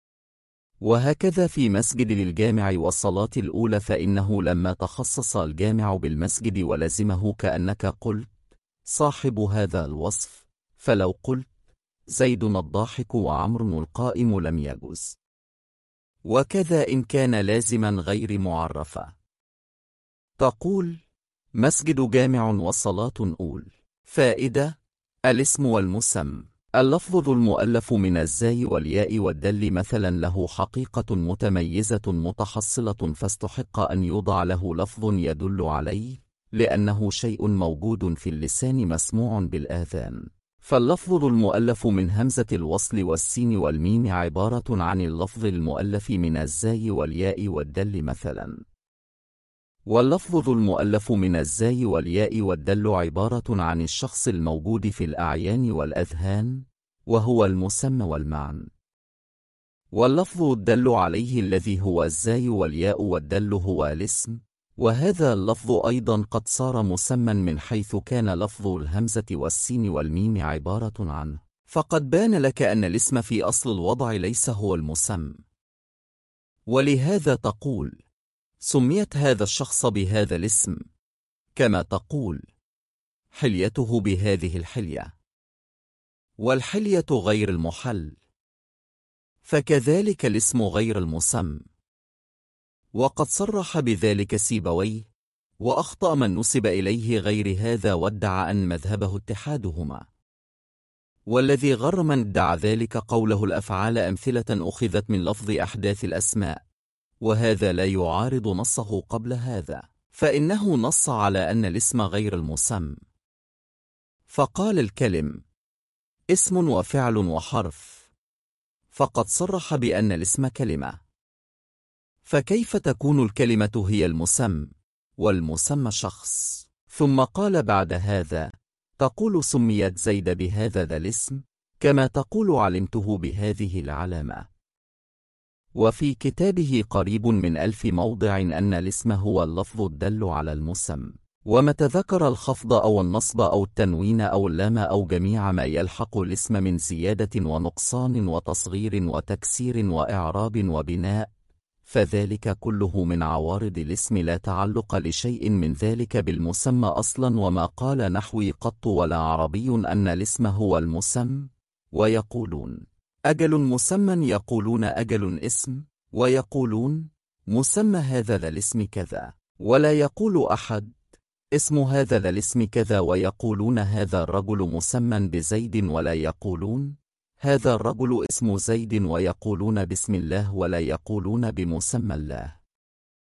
وهكذا في مسجد للجامع والصلاة الأولى، فإنه لما تخصص الجامع بالمسجد ولزمه كأنك قلت صاحب هذا الوصف، فلو قلت زيد الضاحك وعمر القائم لم يجوز. وكذا إن كان لازما غير معرفة. تقول مسجد جامع والصلاة أول. فائدة: الاسم والمسم. اللفظ المؤلف من الزاي والياء والدل مثلا له حقيقة متميزة متحصلة، فاستحق أن يوضع له لفظ يدل عليه، لأنه شيء موجود في اللسان مسموع بالآذان. فاللفظ المؤلف من همزة الوصل والسين والميم عبارة عن اللفظ المؤلف من الزاي والياء والدل مثلا. واللفظ المؤلف من الزاي والياء والدل عبارة عن الشخص الموجود في الأعيان والأذهان، وهو المسمى والمعنى. واللفظ الدل عليه الذي هو الزاي والياء والدل هو الاسم، وهذا اللفظ أيضا قد صار مسمى من حيث كان لفظ الهمزة والسين والميم عبارة عنه، فقد بان لك أن الاسم في أصل الوضع ليس هو المسمى. ولهذا تقول سميت هذا الشخص بهذا الاسم، كما تقول حليته بهذه الحلية، والحلية غير المحل، فكذلك الاسم غير المسمى. وقد صرح بذلك سيبويه، وأخطأ من نسب إليه غير هذا وادعى أن مذهبه اتحادهما. والذي غر من ادعى ذلك قوله الأفعال أمثلة أخذت من لفظ أحداث الأسماء، وهذا لا يعارض نصه قبل هذا، فإنه نص على أن الاسم غير المسمى، فقال الكلم اسم وفعل وحرف، فقد صرح بأن الاسم كلمة، فكيف تكون الكلمة هي المسمى والمسمى شخص؟ ثم قال بعد هذا تقول سميت زيد بهذا ذا الاسم، كما تقول علمته بهذه العلامة. وفي كتابه قريب من 1000 موضع أن الاسم هو اللفظ الدل على المسمى، ومتى ذكر الخفض أو النصب أو التنوين أو اللام أو جميع ما يلحق الاسم من زيادة ونقصان وتصغير وتكسير وإعراب وبناء، فذلك كله من عوارض الاسم لا تعلق لشيء من ذلك بالمسمى أصلا. وما قال نحوي قط ولا عربي أن الاسم هو المسمى، ويقولون أجل مسمى، يقولون أجل اسم، ويقولون مسمى هذا ذا الاسم كذا، ولا يقول أحد اسم هذا ذا الاسم كذا، ويقولون هذا الرجل مسمى بزيد، ولا يقولون هذا الرجل اسم زيد، ويقولون بسم الله ولا يقولون بمسمى الله.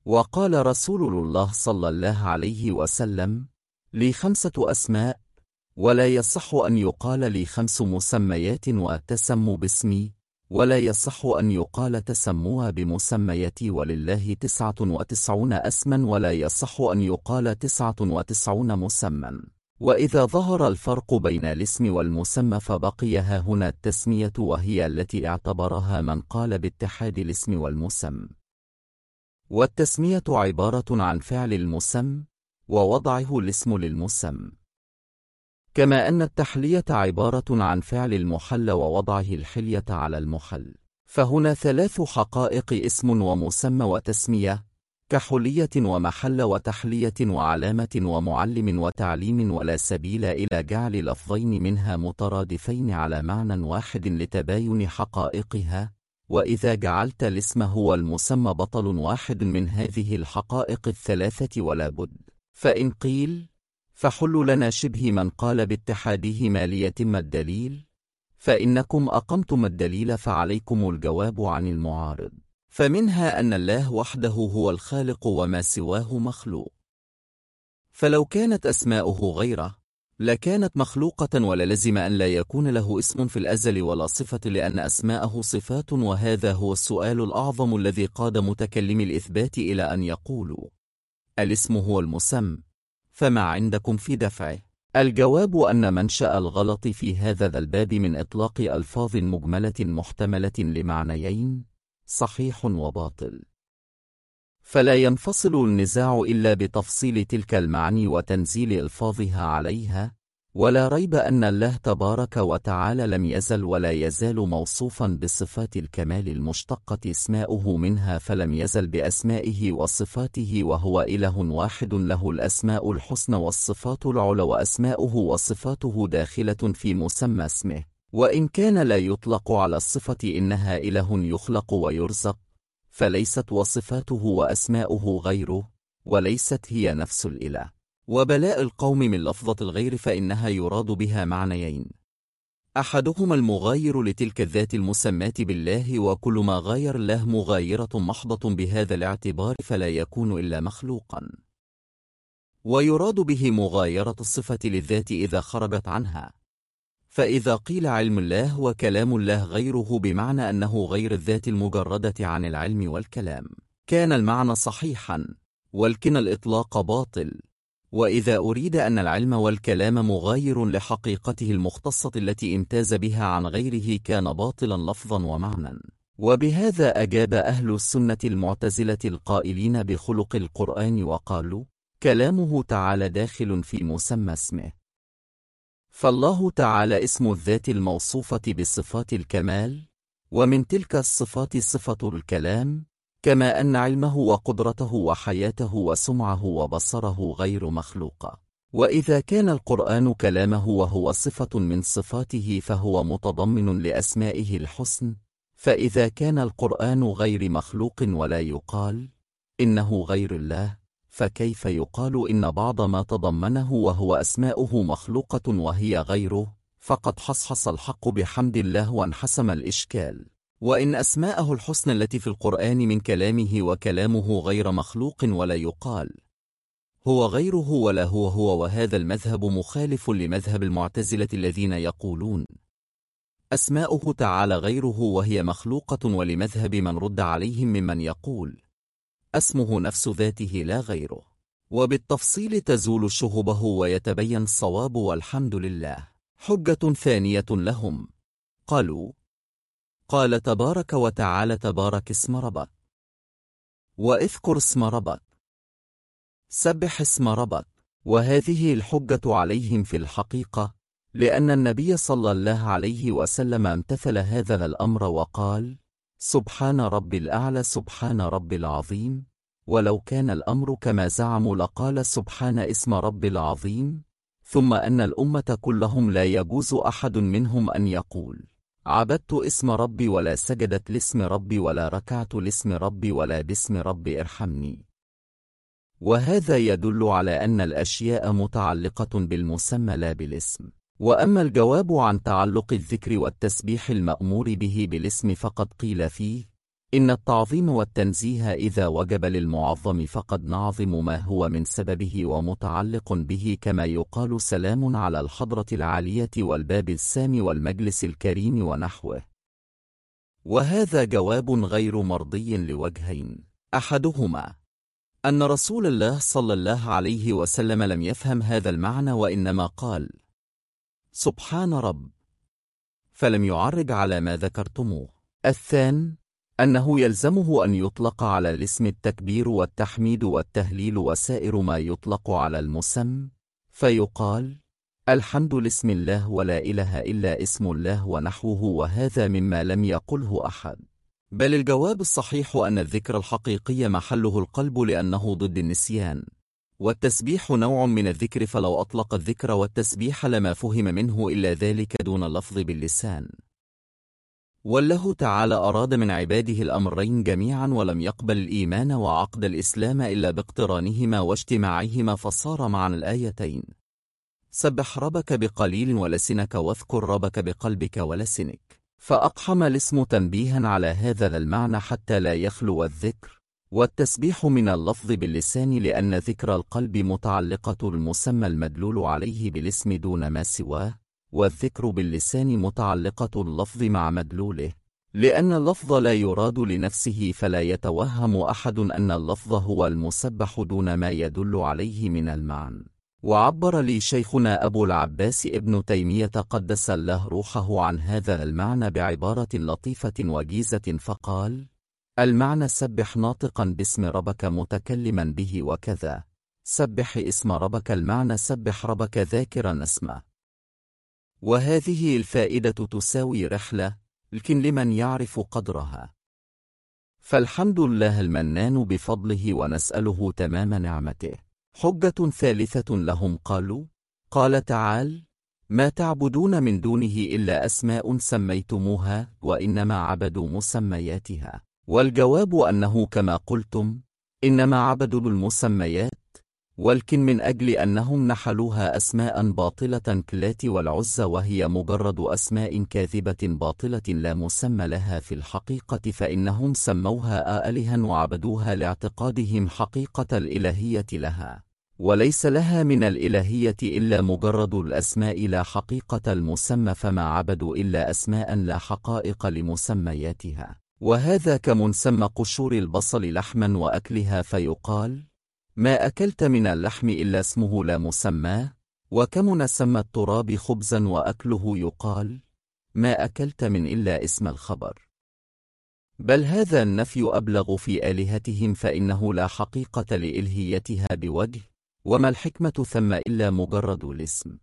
وقال رسول الله صلى الله عليه وسلم: لي 5 أسماء، ولا يصح أن يقال لي 5 مسميات وتسموا باسمي، ولا يصح أن يقال تسموها بمسميتي، ولله 99 اسما، ولا يصح أن يقال 99 مسمى. وإذا ظهر الفرق بين الاسم والمسمى فبقي ها هنا التسمية، وهي التي اعتبرها من قال باتحاد الاسم والمسمى. والتسمية عبارة عن فعل المسمى ووضعه الاسم للمسمى، كما أن التحلية عبارة عن فعل المحل ووضعه الحلية على المحل. فهنا 3 حقائق: اسم ومسمى وتسمية، كحلية ومحل وتحلية وعلامة ومعلم وتعليم، ولا سبيل إلى جعل لفظين منها مترادفين على معنى واحد لتباين حقائقها. وإذا جعلت الاسم هو المسمى بطل واحد من هذه الحقائق ال3 ولا بد. فإن قيل: فحلوا لنا شبه من قال باتحادهما ليتم الدليل، فإنكم أقمتم الدليل، فعليكم الجواب عن المعارض. فمنها أن الله وحده هو الخالق وما سواه مخلوق، فلو كانت أسماؤه غيره لكانت مخلوقة، وللزم أن لا يكون له اسم في الأزل ولا صفة، لأن أسماءه صفات. وهذا هو السؤال الأعظم الذي قاد متكلم الإثبات إلى أن يقولوا: الاسم هو المسمى، فما عندكم في دفعه؟ الجواب أن منشأ الغلط في هذا الباب من إطلاق ألفاظ مجملة محتملة لمعنيين، صحيح وباطل، فلا ينفصل النزاع إلا بتفصيل تلك المعاني وتنزيل ألفاظها عليها. ولا ريب أن الله تبارك وتعالى لم يزل ولا يزال موصوفا بصفات الكمال المشتقة اسماؤه منها، فلم يزل بأسمائه وصفاته، وهو إله واحد له الأسماء الحسنى والصفات العلى، وأسماؤه وصفاته داخلة في مسمى اسمه، وإن كان لا يطلق على الصفة إنها إله يخلق ويرزق، فليست وصفاته وأسماؤه غيره، وليست هي نفس الإله. وبلاء القوم من لفظة الغير فإنها يراد بها معنيين: أحدهما المغاير لتلك الذات المسماة بالله، وكل ما غاير الله مغايرة محضة بهذا الاعتبار فلا يكون إلا مخلوقا. ويراد به مغايرة الصفة للذات إذا خرجت عنها. فإذا قيل علم الله وكلام الله غيره بمعنى أنه غير الذات المجردة عن العلم والكلام، كان المعنى صحيحا، ولكن الإطلاق باطل. وإذا أريد أن العلم والكلام مغاير لحقيقته المختصة التي امتاز بها عن غيره كان باطلا لفظا ومعنى. وبهذا أجاب أهل السنة المعتزلة القائلين بخلق القرآن وقالوا: كلامه تعالى داخل في مسمى اسمه. فالله تعالى اسم الذات الموصوفة بصفات الكمال، ومن تلك الصفات صفة الكلام، كما أن علمه وقدرته وحياته وسمعه وبصره غير مخلوقة. وإذا كان القرآن كلامه وهو صفة من صفاته فهو متضمن لأسمائه الحسن، فإذا كان القرآن غير مخلوق ولا يقال إنه غير الله، فكيف يقال إن بعض ما تضمنه وهو أسماؤه مخلوقة وهي غيره؟ فقد حصحص الحق بحمد الله وانحسم الإشكال. وإن أسماءه الحسنى التي في القرآن من كلامه وكلامه غير مخلوق ولا يقال هو غيره ولا هو، وهذا المذهب مخالف لمذهب المعتزلة الذين يقولون أسماؤه تعالى غيره وهي مخلوقة، ولمذهب من رد عليهم ممن يقول اسمه نفس ذاته لا غيره. وبالتفصيل تزول شهبه ويتبين الصواب، والحمد لله. حجة ثانية لهم، قالوا: قال تبارك وتعالى: تبارك اسم ربك، واذكر اسم ربك، سبح اسم ربك. وهذه الحجة عليهم في الحقيقة، لأن النبي صلى الله عليه وسلم امتثل هذا الأمر وقال: سبحان رب الأعلى، سبحان رب العظيم. ولو كان الأمر كما زعموا لقال سبحان اسم رب العظيم. ثم أن الأمة كلهم لا يجوز أحد منهم أن يقول عبدت اسم ربي، ولا سجدت لاسم ربي، ولا ركعت لاسم ربي، ولا باسم ربي ارحمني. وهذا يدل على أن الأشياء متعلقة بالمسمى لا بالاسم. وأما الجواب عن تعلق الذكر والتسبيح المأمور به بالاسم فقد قيل فيه إن التعظيم والتنزيه إذا وجب للمعظم فقد نعظم ما هو من سببه ومتعلق به، كما يقال سلام على الحضرة العالية والباب السام والمجلس الكريم ونحوه. وهذا جواب غير مرضي لوجهين: أحدهما أن رسول الله صلى الله عليه وسلم لم يفهم هذا المعنى، وإنما قال سبحان رب، فلم يعرج على ما ذكرتموه. الثاني أنه يلزمه أن يطلق على الاسم التكبير والتحميد والتهليل وسائر ما يطلق على المسمى، فيقال الحمد لاسم الله ولا إله إلا اسم الله ونحوه، وهذا مما لم يقله أحد. بل الجواب الصحيح أن الذكر الحقيقي محله القلب، لأنه ضد النسيان، والتسبيح نوع من الذكر، فلو أطلق الذكر والتسبيح لما فهم منه إلا ذلك دون اللفظ باللسان. والله تعالى أراد من عباده الأمرين جميعا، ولم يقبل الإيمان وعقد الإسلام إلا باقترانهما واجتماعهما، فصار معنى الآيتين سبح ربك بقليل ولسنك واذكر ربك بقلبك ولسنك، فأقحم الاسم تنبيها على هذا المعنى حتى لا يخلو الذكر والتسبيح من اللفظ باللسان، لأن ذكر القلب متعلقة المسمى المدلول عليه بالاسم دون ما سواه، والذكر باللسان متعلقة اللفظ مع مدلوله، لأن اللفظ لا يراد لنفسه، فلا يتوهم أحد أن اللفظ هو المسبح دون ما يدل عليه من المعنى. وعبر لي شيخنا أبو العباس ابن تيمية قدس الله روحه عن هذا المعنى بعبارة لطيفة وجيزة، فقال المعنى سبح ناطقا باسم ربك متكلما به، وكذا سبح اسم ربك المعنى سبح ربك ذاكرا اسمه. وهذه الفائدة تساوي رحلة، لكن لمن يعرف قدرها. فالحمد لله المنان بفضله ونسأله تمام نعمته. حجة ثالثة لهم قالوا قال تعالى ما تعبدون من دونه إلا أسماء سميتموها وإنما عبدوا مسمياتها. والجواب أنه كما قلتم إنما عبدوا المسميات، ولكن من أجل أنهم نحلوها أسماء باطلة كاللات والعزى، وهي مجرد أسماء كاذبة باطلة لا مسمى لها في الحقيقة، فإنهم سموها آلهة وعبدوها لاعتقادهم حقيقة الإلهية لها، وليس لها من الإلهية إلا مجرد الأسماء لا حقيقة المسمى، فما عبدوا إلا أسماء لا حقائق لمسمياتها. وهذا كمنسمى قشور البصل لحما وأكلها، فيقال ما أكلت من اللحم إلا اسمه لا مسماه، وكمنسمى التراب خبزا وأكله يقال ما أكلت من إلا اسم الخبر. بل هذا النفي أبلغ في آلهتهم، فإنه لا حقيقة لإلهيتها بوجه، وما الحكمة ثم إلا مجرد الاسم.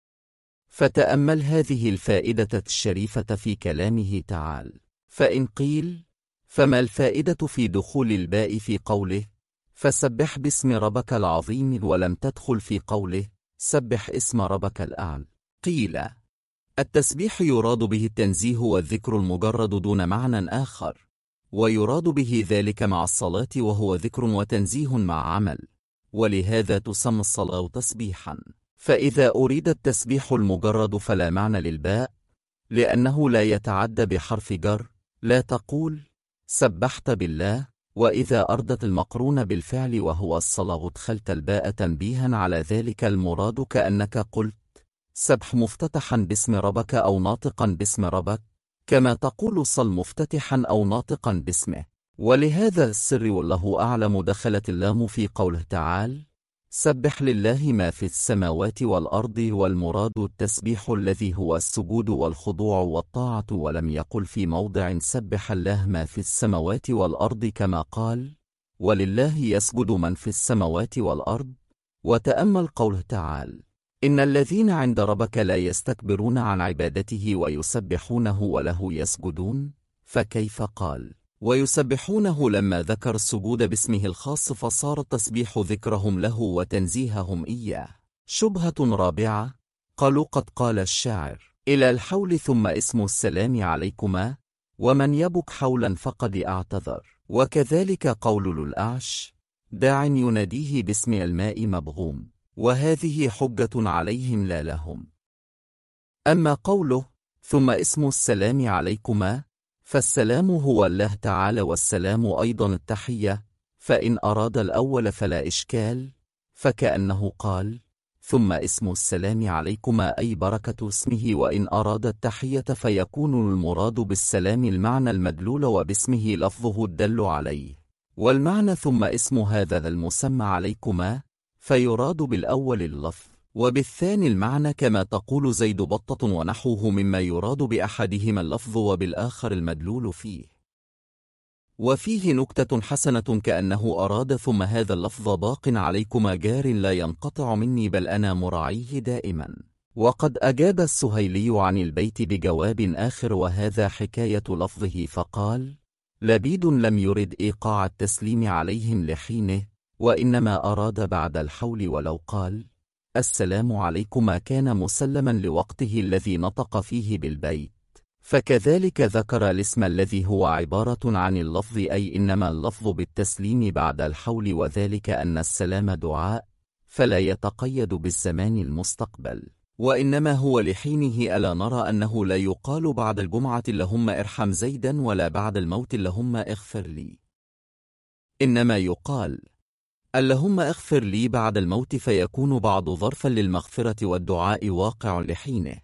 فتأمل هذه الفائدة الشريفة في كلامه تعالى. فإن قيل فما الفائدة في دخول الباء في قوله فسبح باسم ربك العظيم ولم تدخل في قوله سبح اسم ربك الأعلى؟ قيل التسبيح يراد به التنزيه والذكر المجرد دون معنى آخر، ويراد به ذلك مع الصلاة، وهو ذكر وتنزيه مع عمل، ولهذا تسمى الصلاة تسبيحا. فإذا أريد التسبيح المجرد فلا معنى للباء، لأنه لا يتعدى بحرف جر، لا تقول سبحت بالله. وإذا أردت المقرون بالفعل وهو الصلاة أدخلت الباء تنبيها على ذلك المراد، كأنك قلت سبح مفتتحا باسم ربك أو ناطقا باسم ربك، كما تقول صل مفتتحا أو ناطقا باسمه. ولهذا السر والله أعلم دخلت اللام في قوله تعالى سبح لله ما في السماوات والأرض، والمراد التسبيح الذي هو السجود والخضوع والطاعة، ولم يقل في موضع سبح الله ما في السماوات والأرض كما قال ولله يسجد من في السماوات والأرض. وتأمل قوله تعالى إن الذين عند ربك لا يستكبرون عن عبادته ويسبحونه وله يسجدون، فكيف قال ويسبحونه لما ذكر السجود باسمه الخاص، فصار التسبيح ذكرهم له وتنزيههم إياه. شبهة رابعة قالوا قد قال الشاعر إلى الحول ثم اسم السلام عليكما، ومن يبك حولا فقد اعتذر. وكذلك قول للأعش داع يناديه باسم الماء مبغوم، وهذه حجة عليهم لا لهم. أما قوله ثم اسم السلام عليكما فالسلام هو الله تعالى، والسلام أيضا التحية، فإن أراد الأول فلا إشكال، فكأنه قال: ثم اسم السلام عليكما، أي بركة اسمه. وإن أراد التحية فيكون المراد بالسلام المعنى المدلول، وباسمه لفظه الدل عليه، والمعنى ثم اسم هذا المسمى عليكما، فيراد بالأول اللفظ، وبالثاني المعنى، كما تقول زيد بطة ونحوه، مما يراد بأحدهما اللفظ وبالآخر المدلول فيه. وفيه نكتة حسنة، كأنه أراد ثم هذا اللفظ باق عليكما جار لا ينقطع مني، بل أنا مراعيه دائما. وقد أجاب السهيلي عن البيت بجواب آخر، وهذا حكاية لفظه، فقال: لبيد لم يرد إيقاع التسليم عليهم لحينه، وإنما أراد بعد الحول، ولو قال: السلام عليكما كان مسلما لوقته الذي نطق فيه بالبيت. فكذلك ذكر الاسم الذي هو عبارة عن اللفظ، أي إنما اللفظ بالتسليم بعد الحول، وذلك أن السلام دعاء، فلا يتقيد بالزمان المستقبل، وإنما هو لحينه. ألا نرى أنه لا يقال بعد الجمعة اللهم ارحم زيدا، ولا بعد الموت اللهم اغفر لي، إنما يقال اللهم اغفر لي بعد الموت، فيكون بعض ظرفا للمغفرة والدعاء واقع لحينه.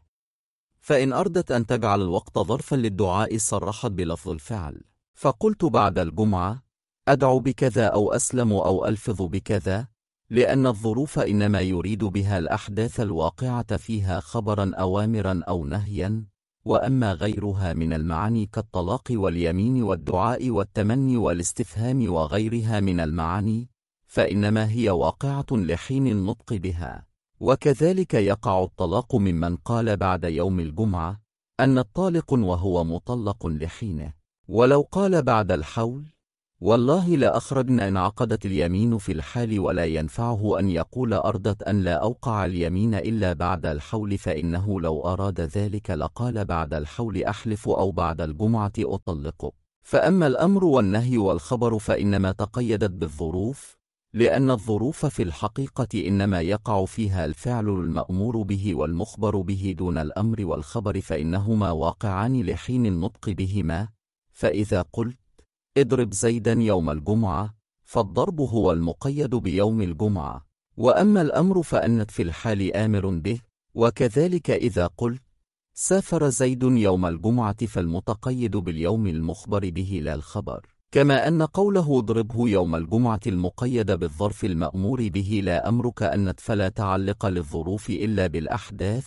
فإن أردت أن تجعل الوقت ظرفا للدعاء صرحت بلفظ الفعل، فقلت بعد الجمعة أدعو بكذا أو أسلم أو ألفظ بكذا، لأن الظروف إنما يريد بها الأحداث الواقعة فيها خبرا أوامرا أو نهيا، وأما غيرها من المعاني كالطلاق واليمين والدعاء والتمني والاستفهام وغيرها من المعاني، فإنما هي واقعة لحين النطق بها. وكذلك يقع الطلاق ممن قال بعد يوم الجمعة أن الطالق وهو مطلق لحينه. ولو قال بعد الحول والله لا أخرجنا انعقدت اليمين في الحال، ولا ينفعه أن يقول أردت أن لا أوقع اليمين إلا بعد الحول، فإنه لو أراد ذلك لقال بعد الحول أحلف، أو بعد الجمعة أطلق. فأما الأمر والنهي والخبر فإنما تقيدت بالظروف، لأن الظروف في الحقيقة إنما يقع فيها الفعل المأمور به والمخبر به دون الأمر والخبر، فإنهما واقعان لحين النطق بهما. فإذا قلت اضرب زيدا يوم الجمعة، فالضرب هو المقيد بيوم الجمعة، وأما الأمر فأنت في الحال آمر به. وكذلك إذا قلت سافر زيد يوم الجمعة، فالمتقيد باليوم المخبر به لا الخبر، كما أن قوله اضربه يوم الجمعة المقيد بالظرف المأمور به لا أمرك أنت، فلا تعلق للظروف إلا بالأحداث،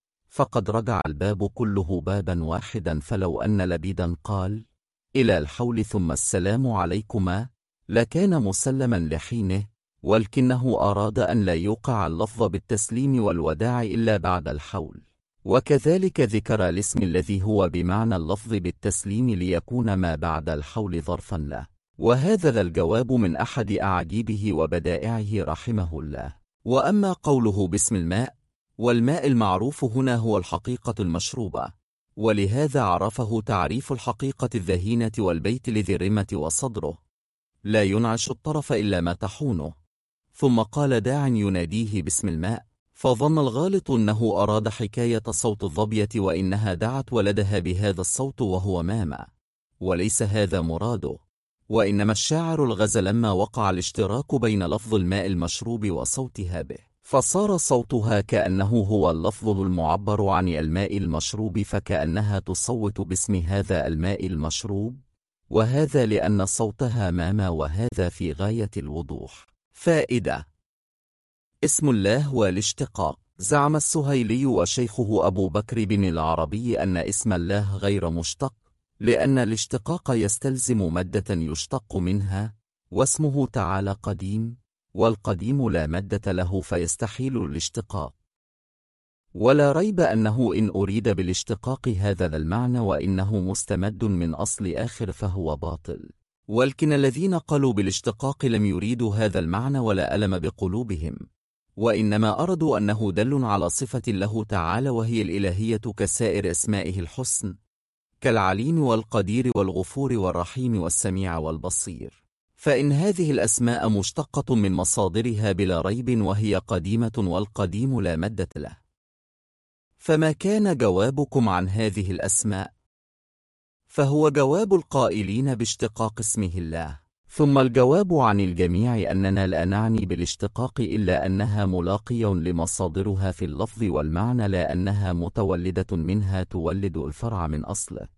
فقد رجع الباب كله بابا واحدا. فلو أن لبيدا قال إلى الحول ثم السلام عليكما لكان مسلما لحينه، ولكنه أراد أن لا يوقع اللفظ بالتسليم والوداع إلا بعد الحول. وكذلك ذكر الاسم الذي هو بمعنى اللفظ بالتسليم ليكون ما بعد الحول ظرفا له. وهذا الجواب من أحد أعاجيبه وبدائعه رحمه الله. وأما قوله باسم الماء، والماء المعروف هنا هو الحقيقة المشروبة، ولهذا عرفه تعريف الحقيقة الذهينة والبيت لذي الرمة وصدره لا ينعش الطرف إلا ما تحونه. ثم قال داع يناديه باسم الماء، فظن الغالط أنه أراد حكاية صوت الظبية، وإنها دعت ولدها بهذا الصوت وهو ماما، وليس هذا مراده. وإنما الشاعر الغزل لما وقع الاشتراك بين لفظ الماء المشروب وصوتها به، فصار صوتها كأنه هو اللفظ المعبر عن الماء المشروب، فكأنها تصوت باسم هذا الماء المشروب، وهذا لأن صوتها ماما، وهذا في غاية الوضوح. فائدة: اسم الله والاشتقاق. زعم السهيلي وشيخه أبو بكر بن العربي أن اسم الله غير مشتق، لأن الاشتقاق يستلزم مادة يشتق منها، واسمه تعالى قديم، والقديم لا مادة له فيستحيل الاشتقاق. ولا ريب أنه إن أريد بالاشتقاق هذا المعنى وإنه مستمد من أصل آخر فهو باطل، ولكن الذين قالوا بالاشتقاق لم يريدوا هذا المعنى ولا ألم بقلوبهم، وإنما أرادوا أنه دل على صفة له تعالى، وهي الإلهية كسائر أسمائه الحسن، كالعليم والقدير والغفور والرحيم والسميع والبصير. فإن هذه الأسماء مشتقة من مصادرها بلا ريب، وهي قديمة والقديم لا مادة له. فما كان جوابكم عن هذه الأسماء؟ فهو جواب القائلين باشتقاق اسمه الله. ثم الجواب عن الجميع أننا لا نعني بالاشتقاق إلا أنها ملاقية لمصادرها في اللفظ والمعنى، لا أنها متولدة منها تولد الفرع من أصله.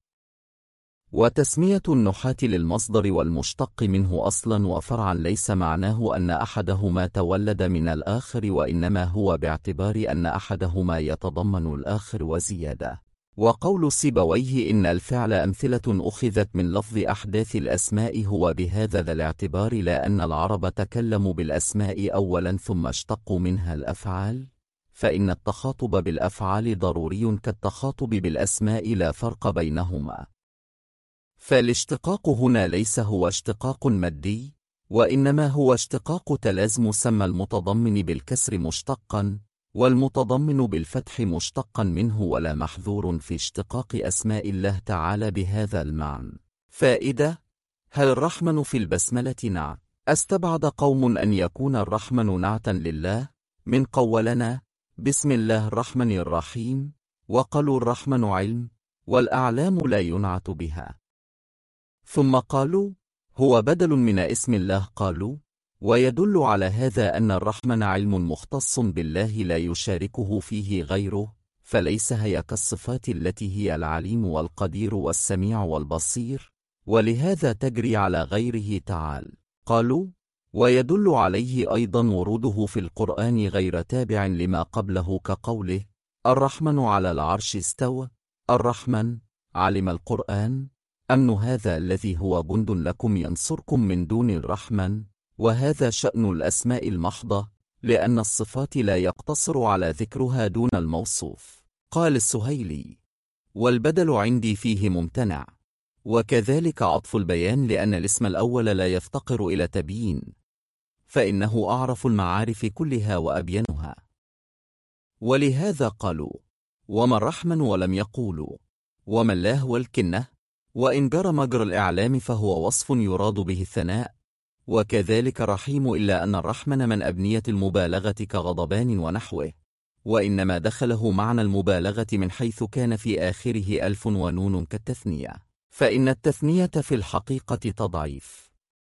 وتسمية النحاة للمصدر والمشتق منه أصلا وفرعا ليس معناه أن أحدهما تولد من الآخر، وإنما هو باعتبار أن أحدهما يتضمن الآخر وزيادة. وقول سيبويه إن الفعل أمثلة أخذت من لفظ أحداث الأسماء هو بهذا ذا الاعتبار، لا أن العرب تكلموا بالأسماء أولا ثم اشتقوا منها الأفعال، فإن التخاطب بالأفعال ضروري كالتخاطب بالأسماء لا فرق بينهما. فالاشتقاق هنا ليس هو اشتقاق مادي، وإنما هو اشتقاق تلازم، سمى المتضمن بالكسر مشتقا والمتضمن بالفتح مشتقا منه، ولا محذور في اشتقاق أسماء الله تعالى بهذا المعنى. فائدة: هل الرحمن في البسملة نعت؟ استبعد قوم أن يكون الرحمن نعتا لله من قولنا بسم الله الرحمن الرحيم، وقالوا الرحمن علم والأعلام لا ينعت بها. ثم قالوا هو بدل من اسم الله، قالوا ويدل على هذا أن الرحمن علم مختص بالله لا يشاركه فيه غيره، فليس هي كالصفات التي هي العليم والقدير والسميع والبصير، ولهذا تجري على غيره تعالى. قالوا ويدل عليه أيضا وروده في القرآن غير تابع لما قبله، كقوله الرحمن على العرش استوى، الرحمن علم القرآن أن هذا الذي هو جند لكم ينصركم من دون الرحمن. وهذا شأن الأسماء المحضة، لأن الصفات لا يقتصر على ذكرها دون الموصوف. قال السهيلي والبدل عندي فيه ممتنع، وكذلك عطف البيان، لأن الاسم الأول لا يفتقر إلى تبيين، فإنه أعرف المعارف كلها وأبينها. ولهذا قالوا وما الرحمن ولم يقولوا وما الله والكنة، وإن جرى مجرى الإعلام فهو وصف يراد به الثناء. وكذلك رحيم، إلا أن الرحمن من أبنية المبالغة كغضبان ونحوه، وإنما دخله معنى المبالغة من حيث كان في آخره ألف ونون كالتثنية، فإن التثنية في الحقيقة تضعيف.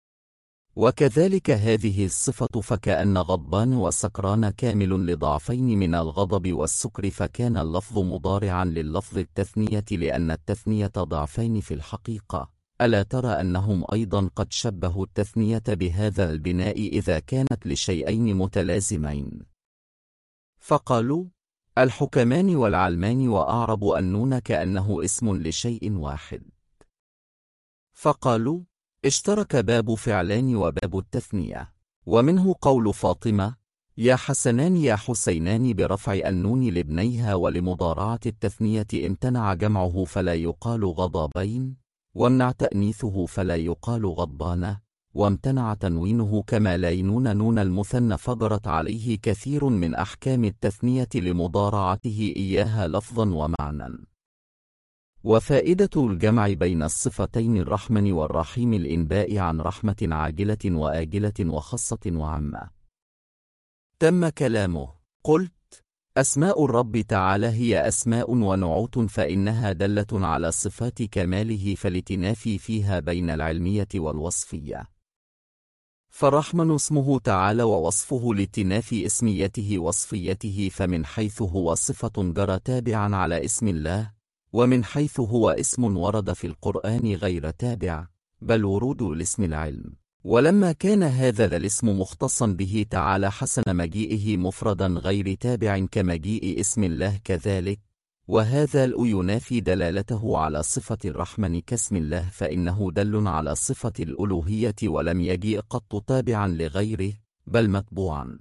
وكذلك هذه الصفة، فكأن غضبان وسكران كامل لضعفين من الغضب والسكر، فكان اللفظ مضارعا لللفظ التثنية، لأن التثنية ضعفين في الحقيقة. ألا ترى أنهم أيضا قد شبهوا التثنية بهذا البناء إذا كانت لشيئين متلازمين؟ فقالوا الحكمان والعلمان وأعرب أنون كأنه اسم لشيء واحد. فقالوا اشترك باب فعلان وباب التثنية. ومنه قول فاطمة يا حسنان يا حسينان برفع النون لابنيها، ولمضارعة التثنية امتنع جمعه فلا يقال غضبين، وامنع تأنيثه فلا يقال غضبان، وامتنع تنوينه كما لا ينون نون المثنى، فجرت عليه كثير من أحكام التثنية لمضارعته إياها لفظا ومعنى. وفائدة الجمع بين الصفتين الرحمن والرحيم الإنباء عن رحمة عاجلة وآجلة وخاصة وعامة. تم كلامه. قلت أسماء الرب تعالى هي أسماء ونعوت، فإنها دلة على صفات كماله، فلتنافي فيها بين العلمية والوصفية. فالرحمن اسمه تعالى ووصفه لتنافي اسميته وصفيته، فمن حيث هو صفة جرى تابعا على اسم الله، ومن حيث هو اسم ورد في القرآن غير تابع، بل ورود الاسم العلم. ولما كان هذا الاسم مختصا به تعالى حسن مجيئه مفردا غير تابع كمجيء اسم الله كذلك، وهذا ينافي دلالته على صفة الرحمن كاسم الله، فإنه دل على صفة الألوهية ولم يجيء قط تابعا لغيره بل متبوعا،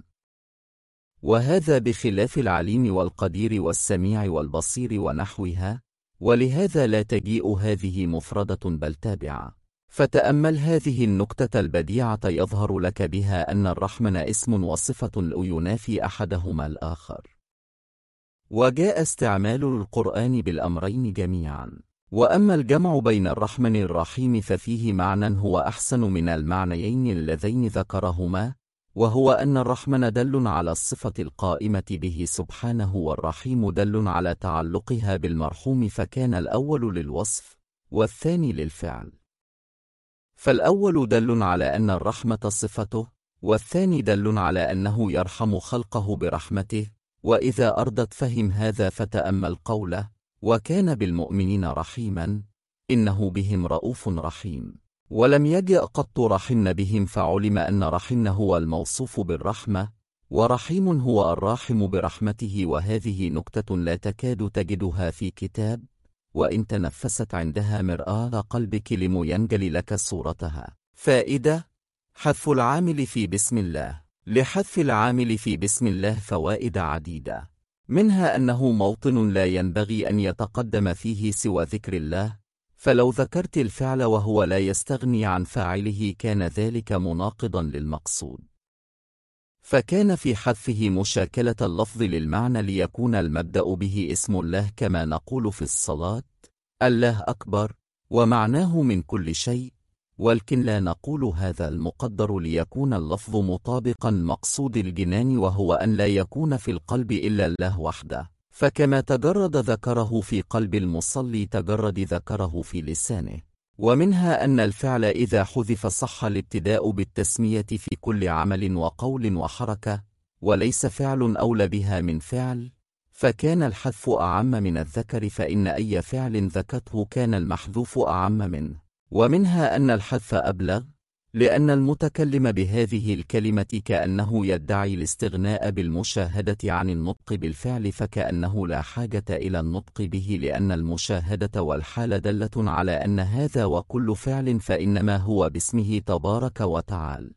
وهذا بخلاف العليم والقدير والسميع والبصير ونحوها، ولهذا لا تجيء هذه مفردة بل تابعة. فتأمل هذه النكتة البديعة يظهر لك بها أن الرحمن اسم وصفة ينافي أحدهما الآخر. وجاء استعمال القرآن بالأمرين جميعا. وأما الجمع بين الرحمن الرحيم ففيه معنى هو أحسن من المعنيين اللذين ذكرهما، وهو أن الرحمن دل على الصفة القائمة به سبحانه، والرحيم دل على تعلقها بالمرحوم، فكان الأول للوصف والثاني للفعل. فالأول دل على أن الرحمة صفته، والثاني دل على أنه يرحم خلقه برحمته. وإذا أردت فهم هذا فتأمل قوله: وكان بالمؤمنين رحيما، إنه بهم رؤوف رحيم. ولم يجأ قط رحمن بهم، فعلم أن رحمن هو الموصوف بالرحمة، ورحيم هو الراحم برحمته. وهذه نكتة لا تكاد تجدها في كتاب، وإن تنفست عندها مرآة قلبك لمينجل لك صورتها. فائدة: حذف العامل في بسم الله. لحذف العامل في بسم الله فوائد عديدة، منها أنه موطن لا ينبغي أن يتقدم فيه سوى ذكر الله، فلو ذكرت الفعل وهو لا يستغني عن فاعله كان ذلك مناقضا للمقصود. فكان في حذفه مشاكلة اللفظ للمعنى ليكون المبدأ به اسم الله، كما نقول في الصلاة: الله أكبر، ومعناه من كل شيء، ولكن لا نقول هذا المقدر ليكون اللفظ مطابقا مقصود الجنان، وهو أن لا يكون في القلب إلا الله وحده، فكما تجرد ذكره في قلب المصلي تجرد ذكره في لسانه. ومنها أن الفعل إذا حذف صح الابتداء بالتسمية في كل عمل وقول وحركة، وليس فعل أولى بها من فعل، فكان الحذف أعم من الذكر، فإن أي فعل ذكته كان المحذوف أعم منه. ومنها أن الحذف أبلغ، لأن المتكلم بهذه الكلمة كأنه يدعي الاستغناء بالمشاهدة عن النطق بالفعل، فكأنه لا حاجة إلى النطق به، لأن المشاهدة والحال دلة على أن هذا وكل فعل فإنما هو باسمه تبارك وتعالى.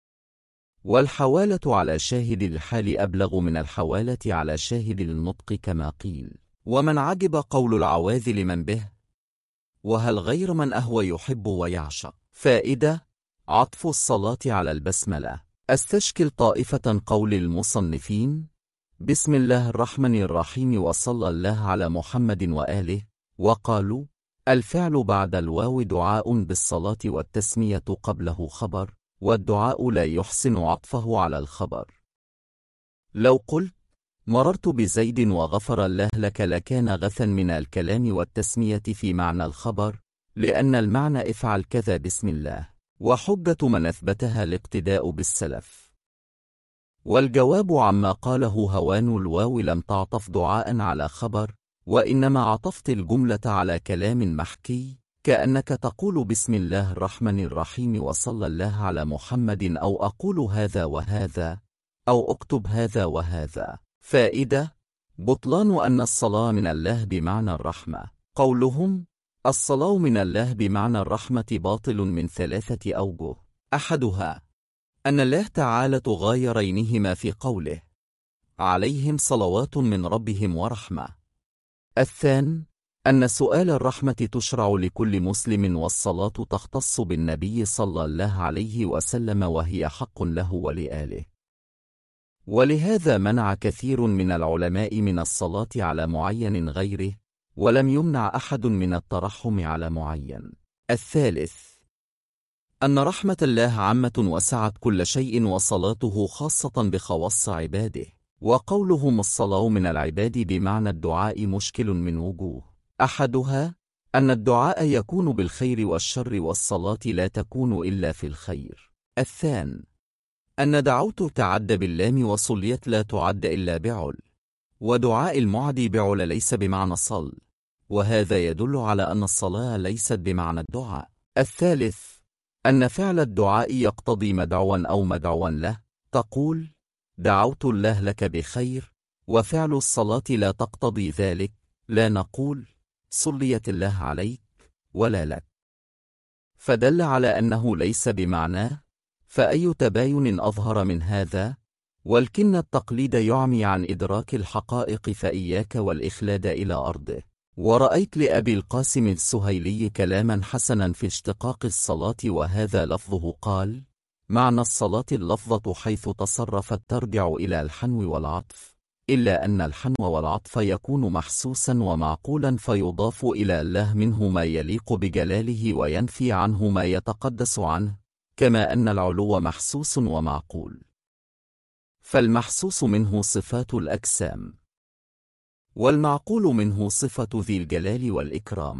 والحوالة على شاهد الحال أبلغ من الحوالة على شاهد النطق، كما قيل: ومن عجب قول العواذل من به، وهل غير من أهوى يحب ويعشق. فائدة: عطف الصلاة على البسملة. أستشكل طائفة قول المصنفين: بسم الله الرحمن الرحيم وصلى الله على محمد وآله، وقالوا: الفعل بعد الواو دعاء بالصلاة، والتسمية قبله خبر، والدعاء لا يحسن عطفه على الخبر. لو قلت: مررت بزيد وغفر الله لك، لكان غثا من الكلام والتسمية في معنى الخبر، لأن المعنى افعل كذا بسم الله، وحجة من أثبتها الاقتداء بالسلف. والجواب عما قاله هوان الواو: لم تعطف دعاء على خبر، وإنما عطفت الجملة على كلام محكي، كأنك تقول بسم الله الرحمن الرحيم وصلى الله على محمد، أو أقول هذا وهذا، أو أكتب هذا وهذا. فائدة: بطلان أن الصلاة من الله بمعنى الرحمة. قولهم الصلاة من الله بمعنى الرحمة باطل من 3 أوجه: أحدها أن الله تعالى غاير عينهما في قوله: عليهم صلوات من ربهم ورحمة. الثاني أن سؤال الرحمة تشرع لكل مسلم، والصلاة تختص بالنبي صلى الله عليه وسلم، وهي حق له ولآله. ولهذا منع كثير من العلماء من الصلاة على معين غيره، ولم يمنع أحد من الترحم على معين. الثالث أن رحمة الله عامة وسعت كل شيء، وصلاته خاصة بخواص عباده. وقولهم الصلاة من العباد بمعنى الدعاء مشكل من وجوه: أحدها أن الدعاء يكون بالخير والشر، والصلاة لا تكون إلا في الخير. الثاني أن دعوت تعد باللام، وصليت لا تعد إلا بعل، ودعاء المعدي بعل ليس بمعنى صل، وهذا يدل على أن الصلاة ليست بمعنى الدعاء. الثالث أن فعل الدعاء يقتضي مدعوا أو مدعوا له، تقول دعوت الله لك بخير، وفعل الصلاة لا تقتضي ذلك، لا نقول صليت الله عليك ولا لك، فدل على أنه ليس بمعناه. فأي تباين أظهر من هذا؟ ولكن التقليد يعمي عن إدراك الحقائق، فإياك والإخلاد إلى أرضه. ورأيت لأبي القاسم السهيلي كلاما حسنا في اشتقاق الصلاة، وهذا لفظه: قال: معنى الصلاة اللفظة حيث تصرفت ترجع إلى الحنو والعطف، إلا أن الحنو والعطف يكون محسوسا ومعقولا، فيضاف إلى الله منه ما يليق بجلاله، وينفي عنه ما يتقدس عنه، كما أن العلو محسوس ومعقول، فالمحسوس منه صفات الأجسام، والمعقول منه صفة ذي الجلال والإكرام.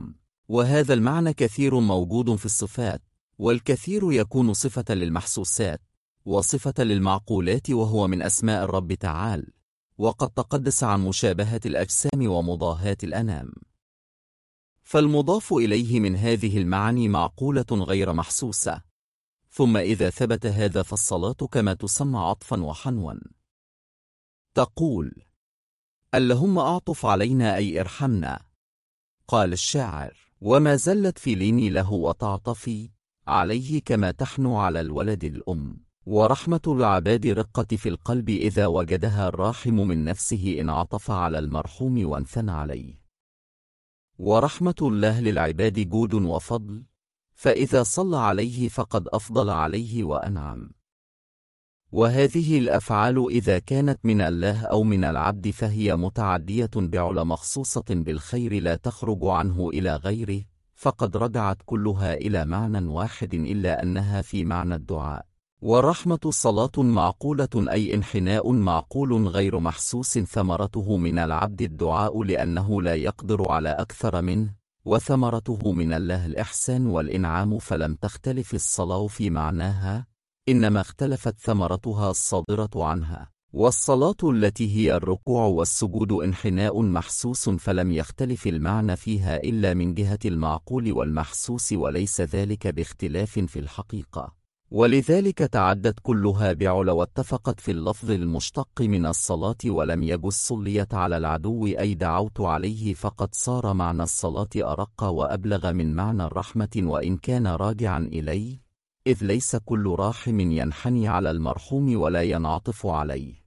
وهذا المعنى كثير موجود في الصفات، والكثير يكون صفة للمحسوسات وصفة للمعقولات، وهو من أسماء الرب تعالى، وقد تقدس عن مشابهة الأجسام ومضاهاة الأنام. فالمضاف إليه من هذه المعاني معقولة غير محسوسة. ثم إذا ثبت هذا فالصلاة كما تسمى عطفا وحنوا. تقول: اللهم أعطف علينا أي ارحمنا. قال الشاعر: وما زلت في ليني له وتعطفي عليه كما تحنو على الولد الأم. ورحمة العباد رقة في القلب إذا وجدها الراحم من نفسه إن عطف على المرحوم وانثنى عليه. ورحمة الله للعباد جود وفضل، فإذا صلى عليه فقد أفضل عليه وأنعم. وهذه الأفعال إذا كانت من الله أو من العبد فهي متعدية بعلى مخصوصة بالخير لا تخرج عنه إلى غيره، فقد رجعت كلها إلى معنى واحد إلا أنها في معنى الدعاء. والرحمة صلاة معقولة أي انحناء معقول غير محسوس، ثمرته من العبد الدعاء لأنه لا يقدر على أكثر منه، وثمرته من الله الإحسان والإنعام، فلم تختلف الصلاة في معناها، إنما اختلفت ثمرتها الصادرة عنها. والصلاة التي هي الركوع والسجود انحناء محسوس، فلم يختلف المعنى فيها إلا من جهة المعقول والمحسوس، وليس ذلك باختلاف في الحقيقة. ولذلك تعدت كلها بعلى واتفقت في اللفظ المشتق من الصلاة، ولم يجز صليت على العدو أي دعوت عليه، فقد صار معنى الصلاة أرق وأبلغ من معنى الرحمة وإن كان راجعا إليه، إذ ليس كل راحم ينحني على المرحوم ولا ينعطف عليه.